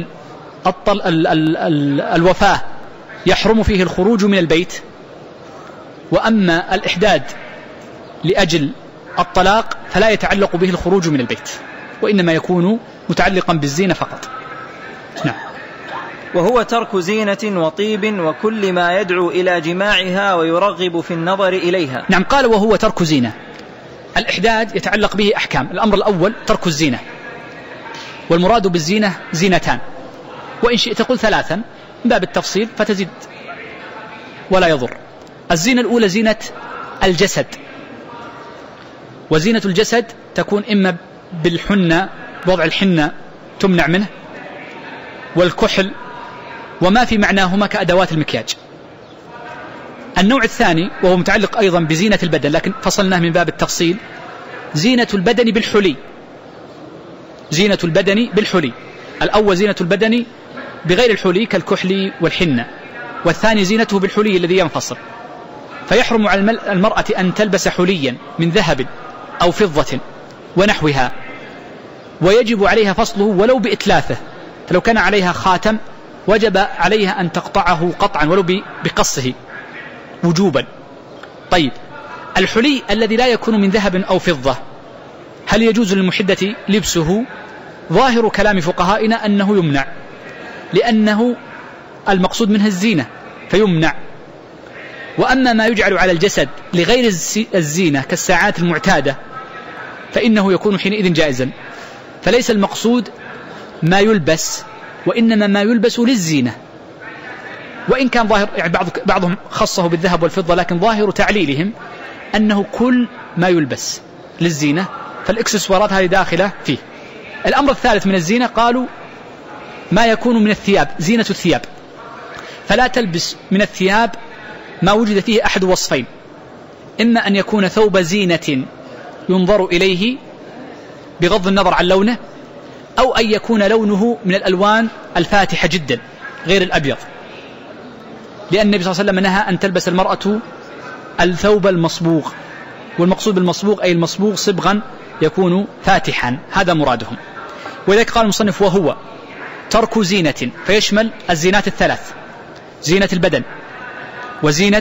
الوفاة يحرم فيه الخروج من البيت، وأما الإحداد لأجل الطلاق فلا يتعلق به الخروج من البيت، وإنما يكون متعلقا بالزينة فقط. نعم. وهو ترك زينة وطيب وكل ما يدعو إلى جماعها ويرغب في النظر إليها. نعم. قال وهو ترك زينة. الإحداد يتعلق به أحكام. الأمر الأول ترك الزينة، والمراد بالزينة زينتان، وإن شئت قل 3 من باب التفصيل فتزيد ولا يضر. الزينة الأولى زينة الجسد، وزينة الجسد تكون إما بالحنة، بوضع الحنة تمنع منه، والكحل وما في معناهما كأدوات المكياج. النوع الثاني وهو متعلق أيضا بزينة البدن، لكن فصلناه من باب التفصيل، زينة البدن بالحلي. زينة البدن بالحلي، الأول زينة البدن بغير الحلي كالكحل والحنة، والثاني زينته بالحلي الذي ينفصل. فيحرم على المرأة أن تلبس حليا من ذهب أو فضة ونحوها، ويجب عليها فصله ولو بإتلاثه، فلو كان عليها خاتم وجب عليها أن تقطعه قطعا ولو بقصه وجوبا. طيب، الحلي الذي لا يكون من ذهب أو فضة هل يجوز للمحدة لبسه؟ ظاهر كلام فقهائنا أنه يمنع، لأنه المقصود منها الزينة فيمنع. وأما ما يجعل على الجسد لغير الزينة كالساعات المعتادة فإنه يكون حينئذ جائزا. فليس المقصود ما يلبس، وإنما ما يلبس للزينة. وإن كان ظاهر يعني بعضهم خصه بالذهب والفضة، لكن ظاهر تعليلهم أنه كل ما يلبس للزينة، فالإكسسوارات هذه داخلة فيه. الأمر الثالث من الزينة قالوا ما يكون من الثياب، زينة الثياب، فلا تلبس من الثياب ما وجد فيه أحد وصفين: إما أن يكون ثوب زينة ينظر إليه بغض النظر عن لونه، أو أن يكون لونه من الألوان الفاتحة جدا غير الأبيض، لأن النبي صلى الله عليه وسلم نهى أن تلبس المرأة الثوب المصبوغ، والمقصود بالمصبوغ أي المصبوغ صبغا يكون فاتحا، هذا مرادهم. ولذلك قال المصنف وهو ترك زينة، فيشمل الزينات الثلاث: زينة البدن، وزينة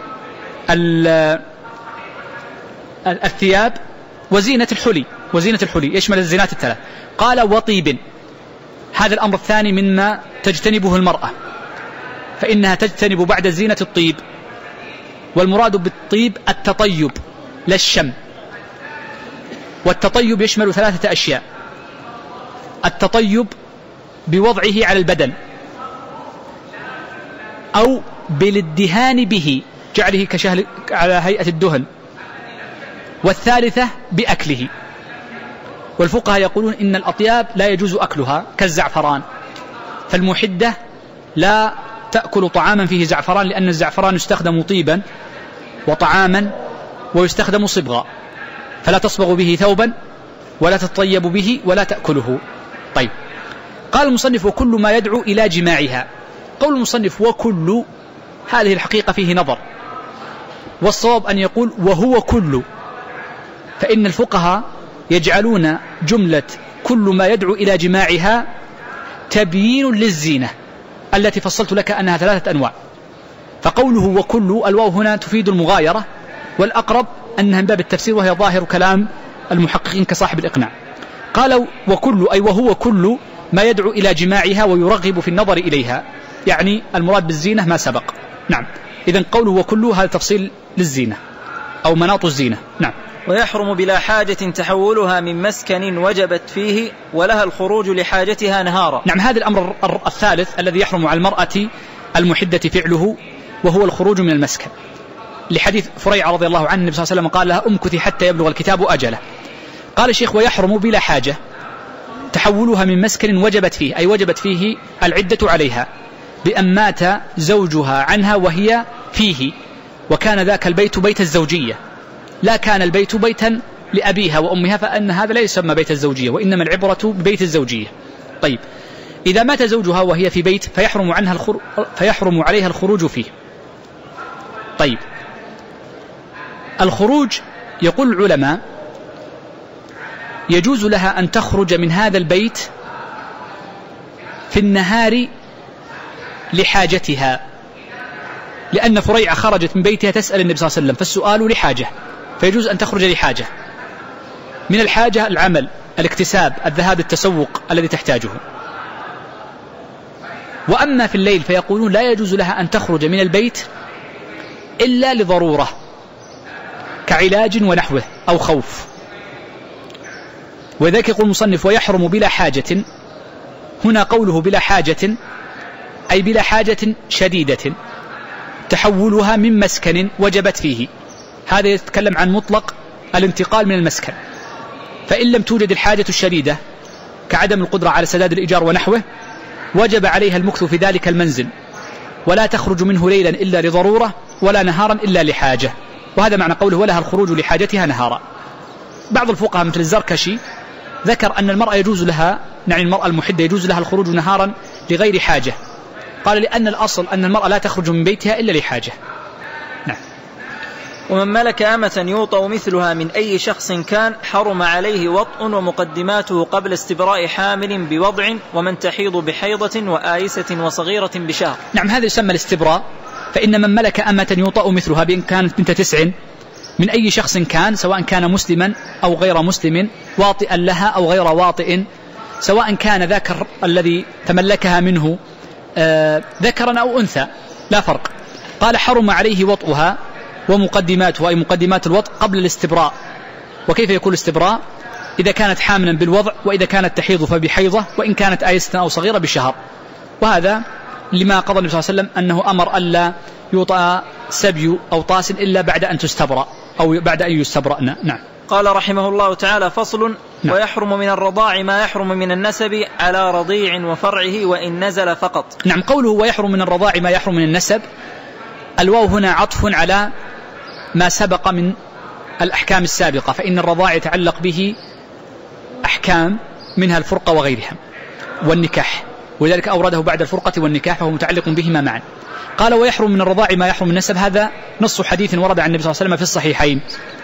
الثياب، وزينة الحلي. وزينة الحلي يشمل الزينات الثلاث. قال وطيب، هذا الأمر الثاني مما تجتنبه المرأة، فإنها تجتنب بعد الزينة الطيب، والمراد بالطيب التطيب لا الشم. والتطيب يشمل ثلاثة أشياء: التطيب بوضعه على البدن، أو بالادهان به، جعله كشهل على هيئة الدهن، والثالثة بأكله. والفقهاء يقولون إن الأطياب لا يجوز أكلها كالزعفران، فالمحدة لا تأكل طعاما فيه زعفران، لأن الزعفران يستخدم طيبا وطعاما ويستخدم صبغا، فلا تصبغ به ثوبا ولا تطيب به ولا تأكله. طيب، قال المصنف وكل ما يدعو إلى جماعها. قول المصنف وكل، هذه الحقيقة فيه نظر، والصواب أن يقول وهو كل، فإن الفقهاء يجعلون جملة كل ما يدعو إلى جماعها تبيين للزينة التي فصلت لك أنها ثلاثة أنواع. فقوله وكل، الواو هنا تفيد المغايرة، والأقرب أنها من باب التفسير، وهي ظاهر كلام المحققين كصاحب الإقناع. قالوا وكل أي وهو كل ما يدعو إلى جماعها ويرغب في النظر إليها، يعني المراد بالزينة ما سبق. نعم، إذن قوله وكل هذا تفصيل للزينة أو مناط الزينة. نعم. ويحرم بلا حاجة تحولها من مسكن وجبت فيه ولها الخروج لحاجتها نهارا. نعم، هذا الأمر الثالث الذي يحرم على المرأة المحدة فعله، وهو الخروج من المسكن، لحديث فريعة رضي الله عنه النبي صلى الله عليه وسلم قال لها امكثي حتى يبلغ الكتاب أجله. قال الشيخ ويحرم بلا حاجة تحولها من مسكن وجبت فيه، أي وجبت فيه العدة عليها، بأن مات زوجها عنها وهي فيه، وكان ذاك البيت بيت الزوجية، لا كان البيت بيتا لأبيها وأمها، فأن هذا لا يسمى بيت الزوجية، وإنما العبرة ببيت الزوجية. طيب، إذا مات زوجها وهي في بيت فيحرم عليها الخروج فيه. طيب، الخروج يقول العلماء يجوز لها أن تخرج من هذا البيت في النهار لحاجتها، لأن فريعة خرجت من بيتها تسأل النبي صلى الله عليه وسلم، فالسؤال لحاجة، فيجوز أن تخرج لحاجة. من الحاجة العمل، الاكتساب، الذهاب التسوق الذي تحتاجه. وأما في الليل فيقولون لا يجوز لها أن تخرج من البيت إلا لضرورة كعلاج ونحوه أو خوف. وذلك يقول المصنف ويحرم بلا حاجة، هنا قوله بلا حاجة أي بلا حاجة شديدة تحولها من مسكن وجبت فيه، هذا يتكلم عن مطلق الانتقال من المسكن. فإن لم توجد الحاجة الشديدة كعدم القدرة على سداد الإيجار ونحوه، وجب عليها المكث في ذلك المنزل، ولا تخرج منه ليلا إلا لضرورة ولا نهارا إلا لحاجة. وهذا معنى قوله ولها الخروج لحاجتها نهارا. بعض الفقهاء مثل الزركشي ذكر أن المرأة يجوز لها، يعني المرأة المحدة يجوز لها الخروج نهارا لغير حاجة، قال لأن الأصل أن المرأة لا تخرج من بيتها إلا لحاجة. نعم. ومن ملك أمة يوطأ مثلها من أي شخص كان حرم عليه وطء ومقدماته قبل استبراء حامل بوضع، ومن تحيض بحيضة وآيسة وصغيرة بشهر. نعم، هذا يسمى الاستبراء. فإن من ملك أمة يوطأ مثلها بإن كانت بنت 9 من أي شخص كان، سواء كان مسلما أو غير مسلم، واطئا لها أو غير واطئ، سواء كان ذاك الذي تملكها منه ذكرا أو أنثى، لا فرق. قال حرم عليه وطئها ومقدماتها، أي مقدمات الوطء قبل الاستبراء. وكيف يكون الاستبراء؟ إذا كانت حاملا بالوضع، وإذا كانت تحيض فبحيضة، وإن كانت آيسة أو صغيرة بشهر. وهذا لما قضى النبي صلى الله عليه وسلم أنه أمر ألا يوطأ سبي أو طاس إلا بعد أن تستبرأ أو بعد أن يستبرأن. نعم. قال رحمه الله تعالى: فصل. نعم. ويحرم من الرضاع ما يحرم من النسب على رضيع وفرعه وإن نزل فقط. نعم. قوله ويحرم من الرضاع ما يحرم من النسب، الواو هنا عطف على ما سبق من الأحكام السابقة، فإن الرضاع يتعلق به أحكام منها الفرقة وغيرها والنكاح، ولذلك أورده بعد الفرقة والنكاح، فهو متعلق بهما معا. قال ويحرم من الرضاع ما يحرم من النسب، هذا نص حديث ورد عن النبي صلى الله عليه وسلم في الصحيحين.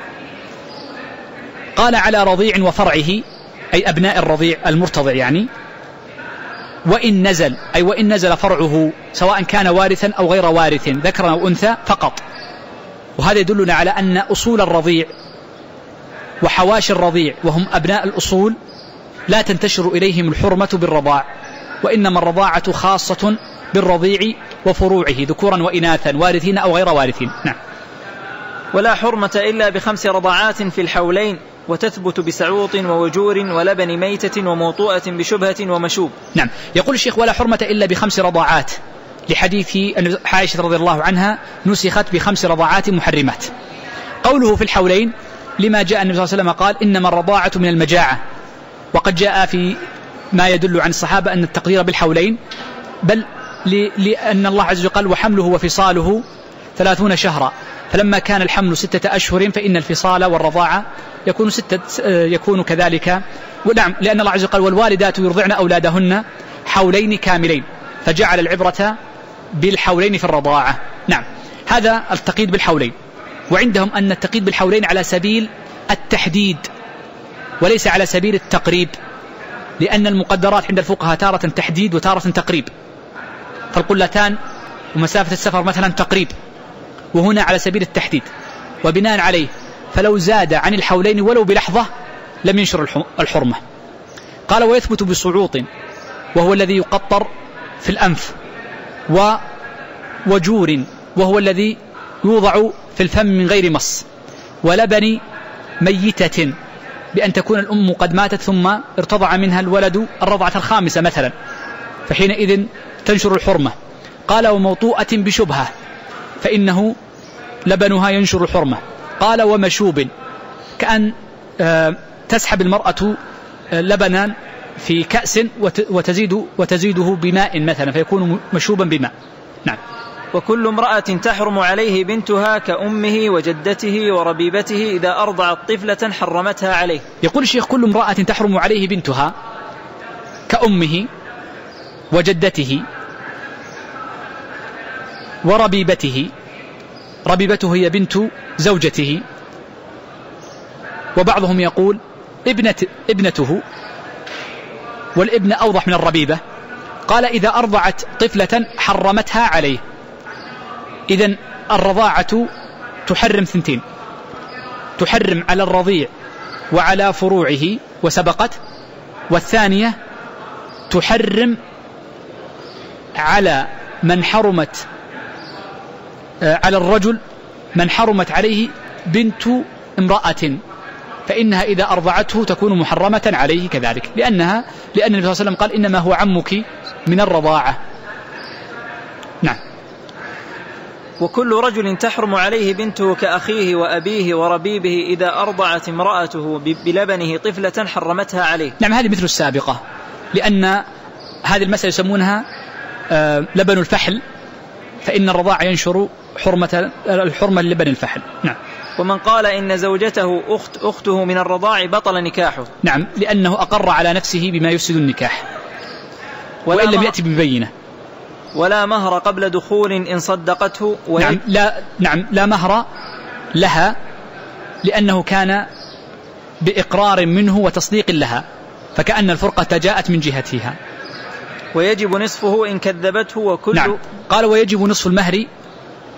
قال على رضيع وفرعه، أي أبناء الرضيع المرتضع يعني. وإن نزل، أي وإن نزل فرعه، سواء كان وارثا أو غير وارث، ذكرا أو أنثى فقط. وهذا يدلنا على أن أصول الرضيع وحواشي الرضيع وهم أبناء الأصول لا تنتشر إليهم الحرمة بالرضاع، وإنما الرضاعة خاصة بالرضيع وفروعه ذكورا وإناثا، وارثين أو غير وارثين. نعم. ولا حرمة إلا ب5 رضعات في الحولين، وتثبت بسعوط ووجور ولبن ميتة وموطوءة بشبهة ومشوب. نعم. يقول الشيخ ولا حرمة إلا ب5 رضعات، لحديث أن عائشة رضي الله عنها نسخت ب5 رضعات محرمات. قوله في الحولين لما جاء النبي صلى الله عليه وسلم قال إنما الرضاعة من المجاعة، وقد جاء في ما يدل عن الصحابة أن التقدير بالحولين، بل لأن الله عز وجل قال وحمله وفصاله 30 شهرا، فلما كان الحمل 6 أشهر فإن الفصال والرضاعة يكون كذلك. ونعم، لأن الله عز وجل قال والوالدات يرضعن أولادهن حولين كاملين، فجعل العبرة بالحولين في الرضاعة. نعم، هذا التقييد بالحولين. وعندهم أن التقييد بالحولين على سبيل التحديد وليس على سبيل التقريب، لأن المقدرات عند الفقهاء تارة تحديد وتارة تقريب، فالقلتان ومسافة السفر مثلا تقريب، وهنا على سبيل التحديد، وبناء عليه فلو زاد عن الحولين ولو بلحظة لم ينشر الحرمة. قال ويثبت بصعوط، وهو الذي يقطر في الأنف، ووجور، وهو الذي يوضع في الفم من غير مص، ولبن ميتة، بأن تكون الأم قد ماتت ثم ارتضع منها الولد الرضعة الخامسة مثلا، فحينئذ تنشر الحرمة. قال وموطوءة بشبهة، فإنه لبنها ينشر الحرمة. قال ومشوب، كأن تسحب المرأة لبنا في كأس وتزيده بماء مثلا، فيكون مشوبا بماء. نعم. وكل امرأة تحرم عليه بنتها كأمه وجدته وربيبته إذا أرضعت طفلة حرمتها عليه. يقول الشيخ كل امرأة تحرم عليه بنتها كأمه وجدته وربيبته. ربيبته هي بنت زوجته، وبعضهم يقول ابنته، والابن أوضح من الربيبة. قال إذا أرضعت طفلة حرمتها عليه. إذن الرضاعة تحرم 2، تحرم على الرضيع وعلى فروعه وسبقت، والثانية تحرم على من حرمت على الرجل من حرمت عليه بنت امرأة، فإنها إذا أرضعته تكون محرمة عليه كذلك، لأن النبي صلى الله عليه وسلم قال إنما هو عمك من الرضاعة. نعم. وكل رجل تحرم عليه بنته كأخيه وأبيه وربيبه إذا أرضعت امرأته بلبنه طفلة حرمتها عليه. نعم، هذه مثل السابقة، لأن هذه المسألة يسمونها لبن الفحل، فإن الرضاعة ينشر الحرمة للبن الفحل. نعم. ومن قال إن زوجته أخته من الرضاع بطل نكاحه. نعم، لأنه أقر على نفسه بما يفسد النكاح وإن لم يأتي ببينة. ولا مهر قبل دخول إن صدقته. نعم، لا مهر لها، لأنه كان بإقرار منه وتصديق لها، فكأن الفرقة جاءت من جهتها. ويجب نصفه إن كذبته. وكل نعم. قال ويجب نصف المهر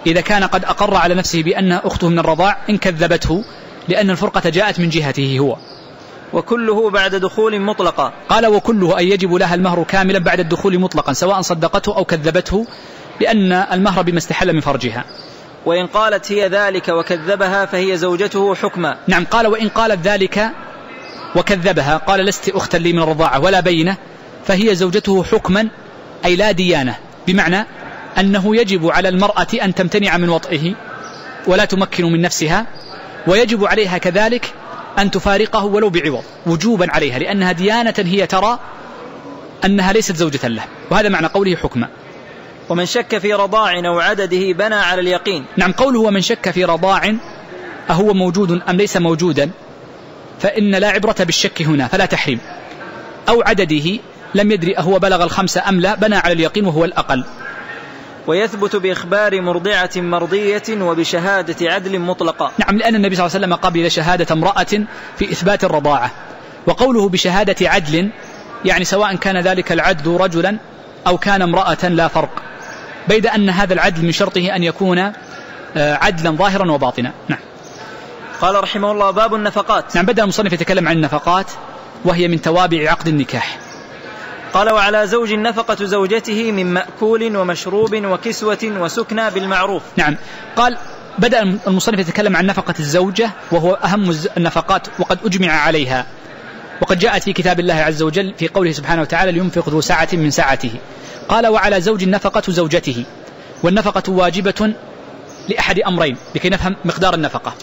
إذا كان قد أقر على نفسه بأنها أخته من الرضاع إن كذبته، لأن الفرقة جاءت من جهته هو. وكله بعد دخول مطلقا. قال وكله أي يجب لها المهر كاملا بعد الدخول مطلقا سواء صدقته أو كذبته، لأن المهر بما استحل من فرجها. وإن قالت هي ذلك وكذبها فهي زوجته حكما. نعم، قال وإن قالت ذلك وكذبها، قال لست أختا لي من الرضاعة ولا بينة، فهي زوجته حكما أي لا ديانة، بمعنى أنه يجب على المرأة أن تمتنع من وطئه ولا تمكن من نفسها، ويجب عليها كذلك أن تفارقه ولو بعوض وجوبا عليها، لأنها ديانة هي ترى أنها ليست زوجة له، وهذا معنى قوله حكما. ومن شك في رضاع أو عدده بنى على اليقين. نعم، قوله ومن شك في رضاع أهو موجود أم ليس موجودا، فإن لا عبرة بالشك هنا فلا تحريم. أو عدده لم يدري أهو بلغ 5 أم لا، بنى على اليقين وهو الأقل. ويثبت بإخبار مرضعة مرضية وبشهادة عدل مطلقة. نعم، لأن النبي صلى الله عليه وسلم قبل شهادة امرأة في إثبات الرضاعة. وقوله بشهادة عدل يعني سواء كان ذلك العدل رجلا أو كان امرأة لا فرق، بيد أن هذا العدل من شرطه أن يكون عدلا ظاهرا وباطنا. نعم. قال رحمه الله باب النفقات. نعم، بدأ المصنف يتكلم عن النفقات وهي من توابع عقد النكاح. قال وعلى زوج نفقة زوجته من مأكول ومشروب وكسوة وسكنى بالمعروف. نعم، قال بدأ المصنف يتكلم عن نفقة الزوجة وهو أهم النفقات وقد أجمع عليها، وقد جاءت في كتاب الله عز وجل في قوله سبحانه وتعالى لينفق ذو سعة من سعته. قال وعلى زوج نفقة زوجته، والنفقة واجبة لأحد أمرين لكي نفهم مقدار النفقة.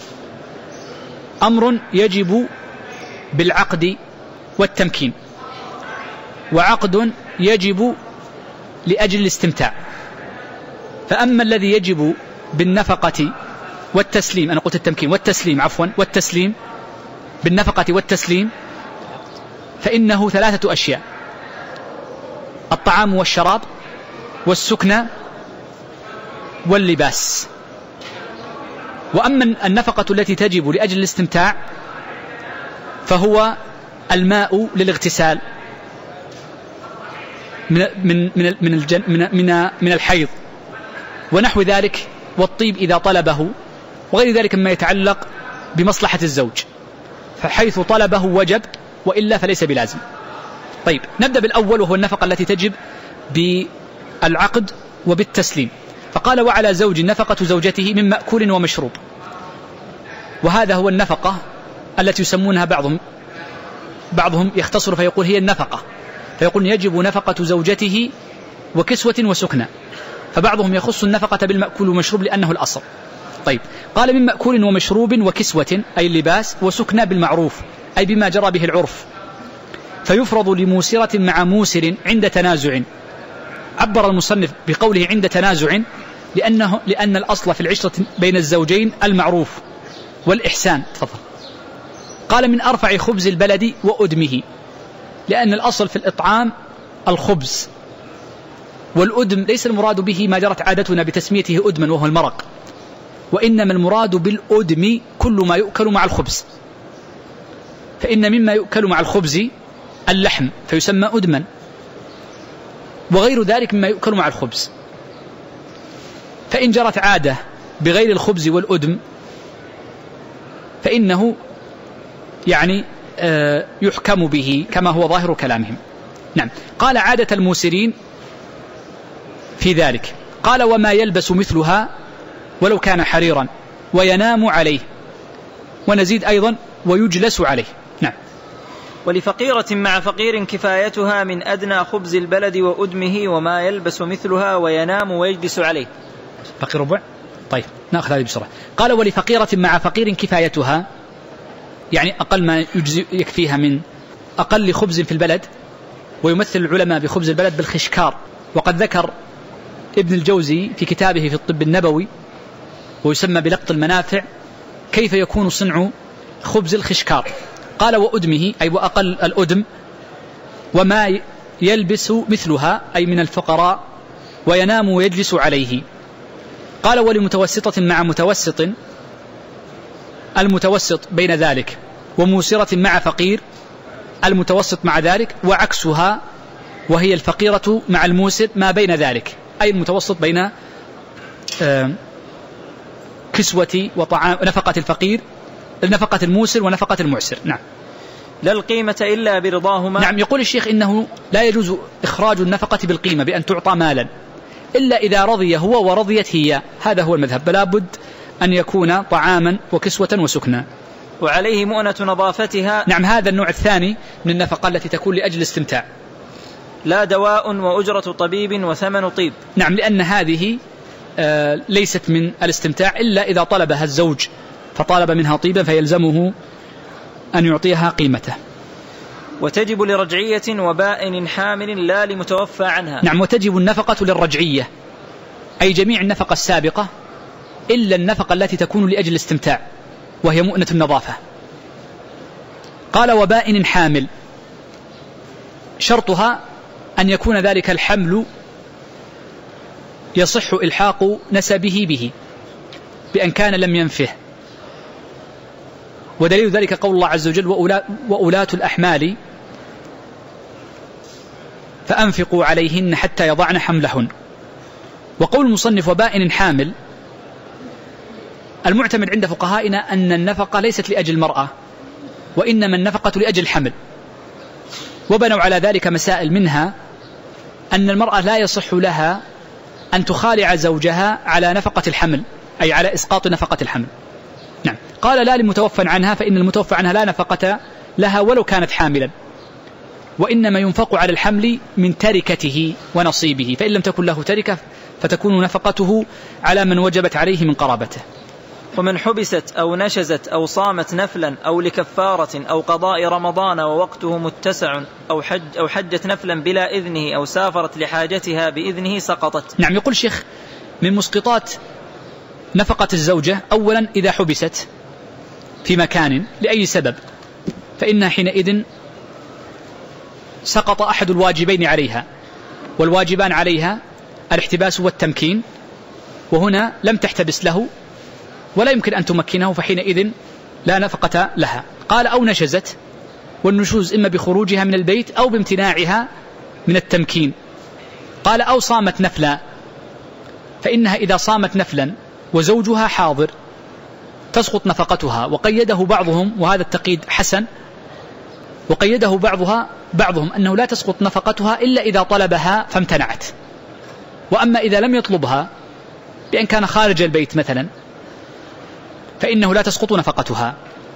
أمر يجب بالعقد والتمكين، وعقد يجب لأجل الاستمتاع. فأما الذي يجب بالنفقة والتسليم، أنا قلت التمكين والتسليم عفوا، والتسليم بالنفقة والتسليم، فإنه 3 أشياء: الطعام والشراب والسكنى واللباس. وأما النفقة التي تجب لأجل الاستمتاع فهو الماء للاغتسال من الحيض ونحو ذلك، والطيب إذا طلبه، وغير ذلك مما يتعلق بمصلحة الزوج، فحيث طلبه وجب وإلا فليس بلازم. طيب، نبدأ بالأول وهو النفقة التي تجب بالعقد وبالتسليم. فقال وعلى زوج نفقة زوجته من مأكول ومشروب، وهذا هو النفقة التي يسمونها بعضهم يختصر فيقول هي النفقة، فيقول يجب نفقة زوجته وكسوة وسكنى، فبعضهم يخص النفقة بالمأكول ومشروب لأنه الأصل. طيب، قال من مأكول ومشروب وكسوة أي اللباس، وسكنى بالمعروف أي بما جرى به العرف، فيفرض لموسرة مع موسر عند تنازع. عبر المصنف بقوله عند تنازع لأن الأصل في العشرة بين الزوجين المعروف والإحسان. تفضل. قال من أرفع خبز البلد وأدمه، لأن الأصل في الإطعام الخبز، والأدم ليس المراد به ما جرت عادتنا بتسميته أدما وهو المرق، وإنما المراد بالأدم كل ما يؤكل مع الخبز، فإن مما يؤكل مع الخبز اللحم فيسمى أدما، وغير ذلك مما يؤكل مع الخبز. فإن جرت عادة بغير الخبز والأدم فإنه يعني يحكم به كما هو ظاهر كلامهم. نعم. قال عادة الموسرين في ذلك. قال وما يلبس مثلها ولو كان حريرا وينام عليه، ونزيد أيضا ويجلس عليه. نعم. ولفقيرة مع فقير كفايتها من أدنى خبز البلد وأدمه وما يلبس مثلها وينام ويجلس عليه. فقير ربع. طيب، نأخذ هذه بسرعة. قال ولفقيرة مع فقير كفايتها، يعني أقل ما يكفيها من أقل خبز في البلد، ويمثل العلماء بخبز البلد بالخشكار. وقد ذكر ابن الجوزي في كتابه في الطب النبوي ويسمى بلقط المنافع كيف يكون صنع خبز الخشكار. قال وأدمه أي وأقل الأدم، وما يلبس مثلها أي من الفقراء، وينام ويجلس عليه. قال ولمتوسطة مع متوسط، المتوسط بين ذلك، وموسرة مع فقير، المتوسط مع ذلك، وعكسها وهي الفقيرة مع الموسر ما بين ذلك، أي المتوسط بين الكسوة وطعام نفقة الفقير، نفقة الموسر ونفقة المعسر. نعم. لا القيمة إلا برضاهما. نعم. يقول الشيخ إنه لا يجوز إخراج النفقة بالقيمة بأن تعطى مالا إلا إذا رضي هو ورضيت هي، هذا هو المذهب، بلا بد أن يكون طعاما وكسوة وسكنا. وعليه مؤنة نظافتها. نعم. هذا النوع الثاني من النفقة التي تكون لأجل الاستمتاع. لا دواء وأجرة طبيب وثمن طيب. نعم. لأن هذه ليست من الاستمتاع إلا إذا طلبها الزوج فطالب منها طيبا فيلزمه أن يعطيها قيمته. وتجب لرجعية وبائن حامل لا لمتوفى عنها. نعم. وتجب النفقة للرجعية أي جميع النفقة السابقة إلا النفقة التي تكون لأجل الاستمتاع وهي مؤنة النظافة. قال وبائن حامل، شرطها أن يكون ذلك الحمل يصح إلحاق نسبه به بأن كان لم ينفه. ودليل ذلك قول الله عز وجل وأولاة الأحمال فأنفقوا عليهن حتى يضعن حملهن. وقول المصنف وبائن حامل، المعتمد عند فقهائنا أن النفقة ليست لأجل المرأة وإنما النفقة لأجل الحمل، وبنوا على ذلك مسائل، منها أن المرأة لا يصح لها أن تخالع زوجها على نفقة الحمل أي على إسقاط نفقة الحمل. نعم. قال لا لمتوفى عنها، فإن المتوفى عنها لا نفقة لها ولو كانت حاملا، وإنما ينفق على الحمل من تركته ونصيبه، فإن لم تكن له تركة فتكون نفقته على من وجبت عليه من قرابته. ومن حبست أو نشزت أو صامت نفلا أو لكفارة أو قضاء رمضان ووقته متسع أو حجت نفلا بلا إذنه أو سافرت لحاجتها بإذنه سقطت. نعم. يقول الشيخ من مسقطات نفقة الزوجة أولا إذا حبست في مكان لأي سبب فإنها حينئذ سقط أحد الواجبين عليها، والواجبان عليها الاحتباس والتمكين، وهنا لم تحتبس له ولا يمكن أن تمكنه فحينئذ لا نفقة لها. قال أو نشزت، والنشوز إما بخروجها من البيت أو بامتناعها من التمكين. قال أو صامت نفلا، فإنها إذا صامت نفلا وزوجها حاضر تسقط نفقتها. وقيده بعضهم، وهذا التقييد حسن، وقيده بعضهم أنه لا تسقط نفقتها إلا إذا طلبها فامتنعت، وأما إذا لم يطلبها بأن كان خارج البيت مثلا فإنه لا تسقط نفقتها.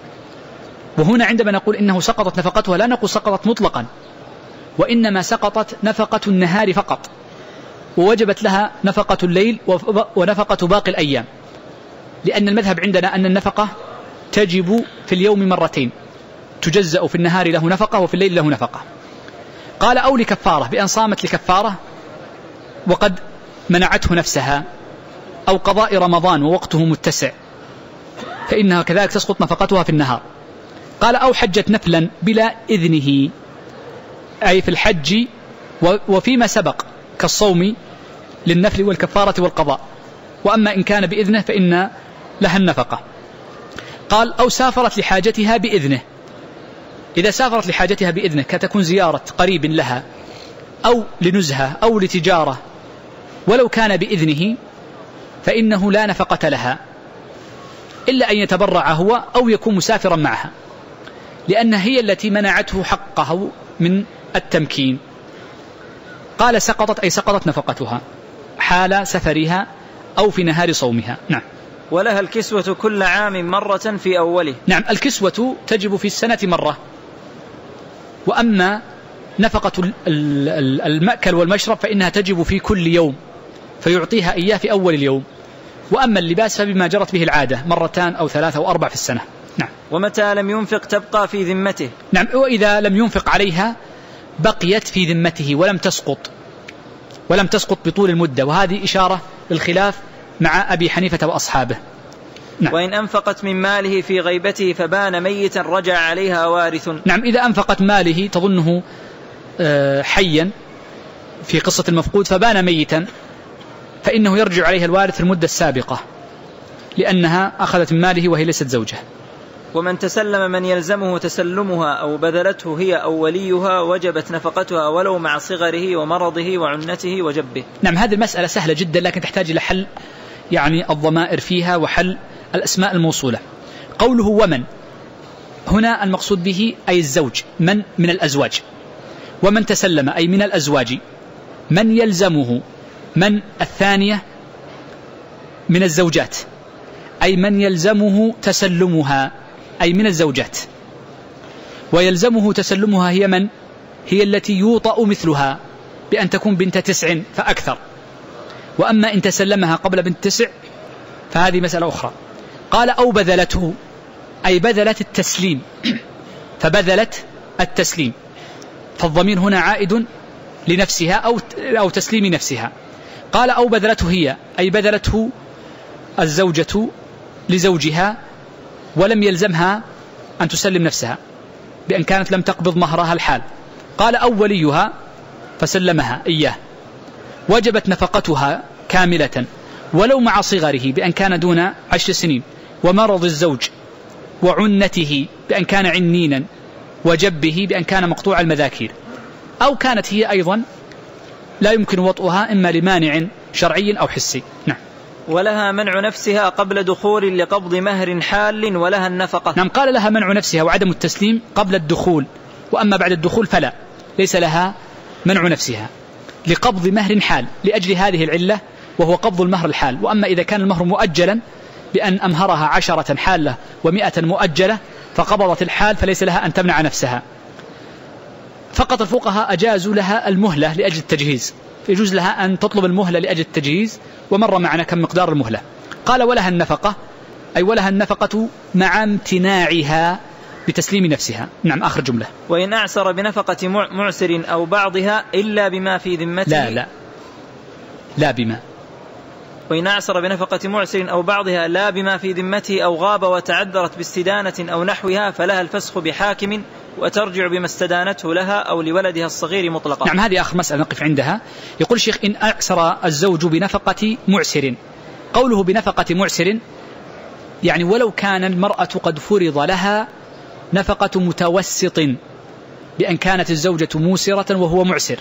وهنا عندما نقول إنه سقطت نفقتها لا نقول سقطت مطلقا، وإنما سقطت نفقة النهار فقط، ووجبت لها نفقة الليل ونفقة باقي الأيام، لأن المذهب عندنا أن النفقة تجب في اليوم مرتين، تجزأ في النهار له نفقة وفي الليل له نفقة. قال أو لكفارة، بأن صامت لكفارة وقد منعته نفسها، أو قضاء رمضان ووقته متسع فإنها كذلك تسقط نفقتها في النهار. قال أو حجت نفلا بلا إذنه، أي في الحج وفيما سبق كالصوم للنفل والكفارة والقضاء، وأما إن كان بإذنه فإن لها النفقة. قال أو سافرت لحاجتها بإذنه، إذا سافرت لحاجتها بإذنه كتكون زيارة قريب لها أو لنزهة أو لتجارة ولو كان بإذنه فإنه لا نفقة لها إلا أن يتبرع هو أو يكون مسافرا معها، لأنها هي التي منعته حقه من التمكين. قال سقطت، أي سقطت نفقتها حال سفرها أو في نهار صومها. نعم. ولها الكسوة كل عام مرة في أوله. نعم. الكسوة تجب في السنة مرة، وأما نفقة المأكل والمشرب فإنها تجب في كل يوم فيعطيها إياه في أول اليوم، وأما اللباس فبما جرت به العادة مرتان أو 3 أو 4 في السنة. نعم. ومتى لم ينفق تبقى في ذمته. نعم. وإذا لم ينفق عليها بقيت في ذمته ولم تسقط بطول المدة، وهذه إشارة للخلاف مع أبي حنيفة وأصحابه. نعم. وإن أنفقت من ماله في غيبته فبان ميتا رجع عليها وارث. نعم. إذا أنفقت ماله تظنه حيا في قصة المفقود فبان ميتا فإنه يرجع عليها الوارث المدة السابقة، لأنها أخذت من ماله وهي ليست زوجة. ومن تسلم من يلزمه تسلمها أو بذلته هي أو وليها وجبت نفقتها ولو مع صغره ومرضه وعنته وجبه. نعم. هذه المسألة سهلة جدا، لكن تحتاج إلى حل يعني الضمائر فيها وحل الأسماء الموصولة. قوله ومن هنا المقصود به أي الزوج، من الأزواج، ومن تسلم أي من الأزواج، من يلزمه، من الثانية من الزوجات، أي من يلزمه تسلمها أي من الزوجات، ويلزمه تسلمها هي من؟ هي التي يوطأ مثلها بأن تكون بنت 9 فأكثر، وأما إن تسلمها قبل بنت 9 فهذه مسألة أخرى. قال أو بذلته أي بذلت التسليم، فبذلت التسليم، فالضمير هنا عائد لنفسها أو تسليم نفسها. قال أو بذلته هي أي بذلته الزوجة لزوجها ولم يلزمها أن تسلم نفسها بأن كانت لم تقبض مهرها الحال. قال أو وليها فسلمها إياه، وجبت نفقتها كاملة ولو مع صغره بأن كان دون 10 سنين، ومرض الزوج وعنته بأن كان عنينا، وجبه بأن كان مقطوع المذاكير، أو كانت هي أيضا لا يمكن وطئها إما لمانع شرعي أو حسي. نعم. ولها منع نفسها قبل دخول لقبض مهر حال ولها النفقة. نعم، قال لها منع نفسها وعدم التسليم قبل الدخول، وأما بعد الدخول فلا، ليس لها منع نفسها لقبض مهر حال لأجل هذه العلة وهو قبض المهر الحال. وأما إذا كان المهر مؤجلا بأن أمهرها 10 حالة و100 مؤجلة فقبضت الحال فليس لها أن تمنع نفسها. فقط الفقهاء أجازوا لها المهلة لأجل التجهيز، يجوز لها أن تطلب المهلة لأجل التجهيز، ومر معنا كم مقدار المهلة. قال ولها النفقة أي ولها النفقة مع امتناعها بتسليم نفسها. نعم، آخر جملة. وإن أعسر بنفقة معسر أو بعضها إلا بما في ذمته. لا بما. وإن أعسر بنفقة معسر أو بعضها لا بما في ذمته أو غاب وتعذرت باستدانة أو نحوها فلها الفسخ بحاكم وترجع بما استدانته لها أو لولدها الصغير مطلقا. نعم، هذه آخر مسألة نقف عندها. يقول الشيخ إن أعسر الزوج بنفقة معسر. قوله بنفقة معسر يعني ولو كان المرأة قد فرض لها نفقة متوسط بأن كانت الزوجة موسرة وهو معسر،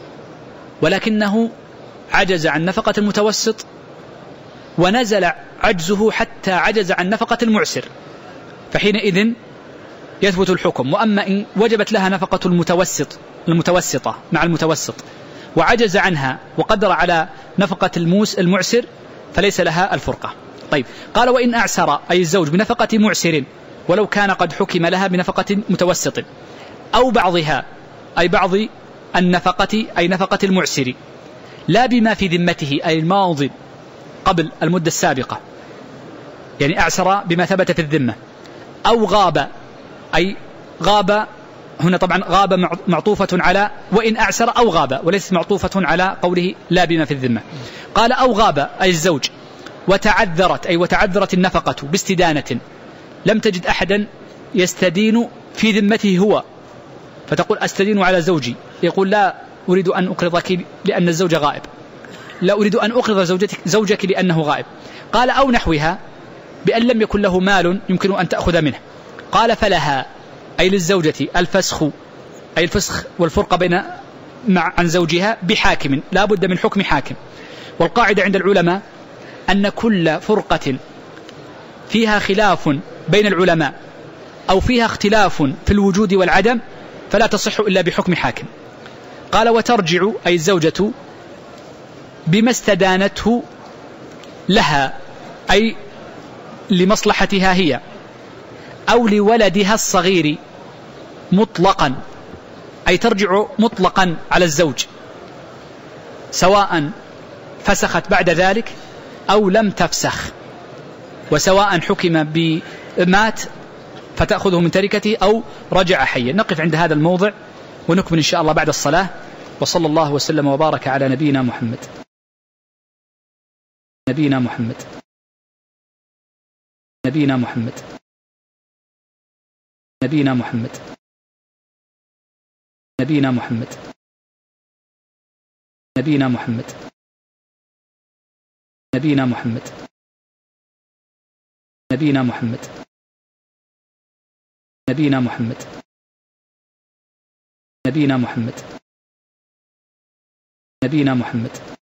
ولكنه عجز عن نفقة المتوسط ونزل عجزه حتى عجز عن نفقة المعسر، فحينئذ يثبت الحكم. وأما إن وجبت لها نفقة المتوسطة مع المتوسط وعجز عنها وقدر على نفقة المعسر فليس لها الفرقة. طيب، قال وإن أعسر أي الزوج بنفقة معسر ولو كان قد حكم لها بنفقة متوسط أو بعضها أي بعض النفقة أي نفقة المعسر لا بما في ذمته أي الماضي قبل المدة السابقة، يعني أعسر بما ثبت في الذمة، أو غاب أي غاب، هنا طبعا غاب معطوفة على وإن أعسر أو غاب وليس معطوفة على قوله لا بما في الذمة. قال أو غاب أي الزوج وتعذرت أي وتعذرت النفقة باستدانة، لم تجد أحدا يستدين في ذمته هو، فتقول أستدين على زوجي، يقول لا أريد أن أقرضك لأن الزوج غائب، لا أريد أن أقرض زوجك لأنه غائب. قال أو نحوها بأن لم يكن له مال يمكن أن تأخذ منه. قال فلها أي للزوجة الفسخ أي الفسخ والفرقة بين عن زوجها بحاكم، لا بد من حكم حاكم. والقاعدة عند العلماء أن كل فرقة فيها خلاف بين العلماء أو فيها اختلاف في الوجود والعدم فلا تصح إلا بحكم حاكم. قال وترجع أي الزوجة بما استدانته لها أي لمصلحتها هي أو لولدها الصغير مطلقا، أي ترجع مطلقا على الزوج سواء فسخت بعد ذلك أو لم تفسخ، وسواء حكم بمات فتأخذه من تركته أو رجع حيا. نقف عند هذا الموضع ونكمل إن شاء الله بعد الصلاة. وصلى الله وسلم وبارك على نبينا محمد. نبينا محمد. نبينا محمد. نبينا محمد. نبينا محمد. نبينا محمد. نبينا محمد. نبينا محمد. نبينا محمد. نبينا محمد. نبينا محمد.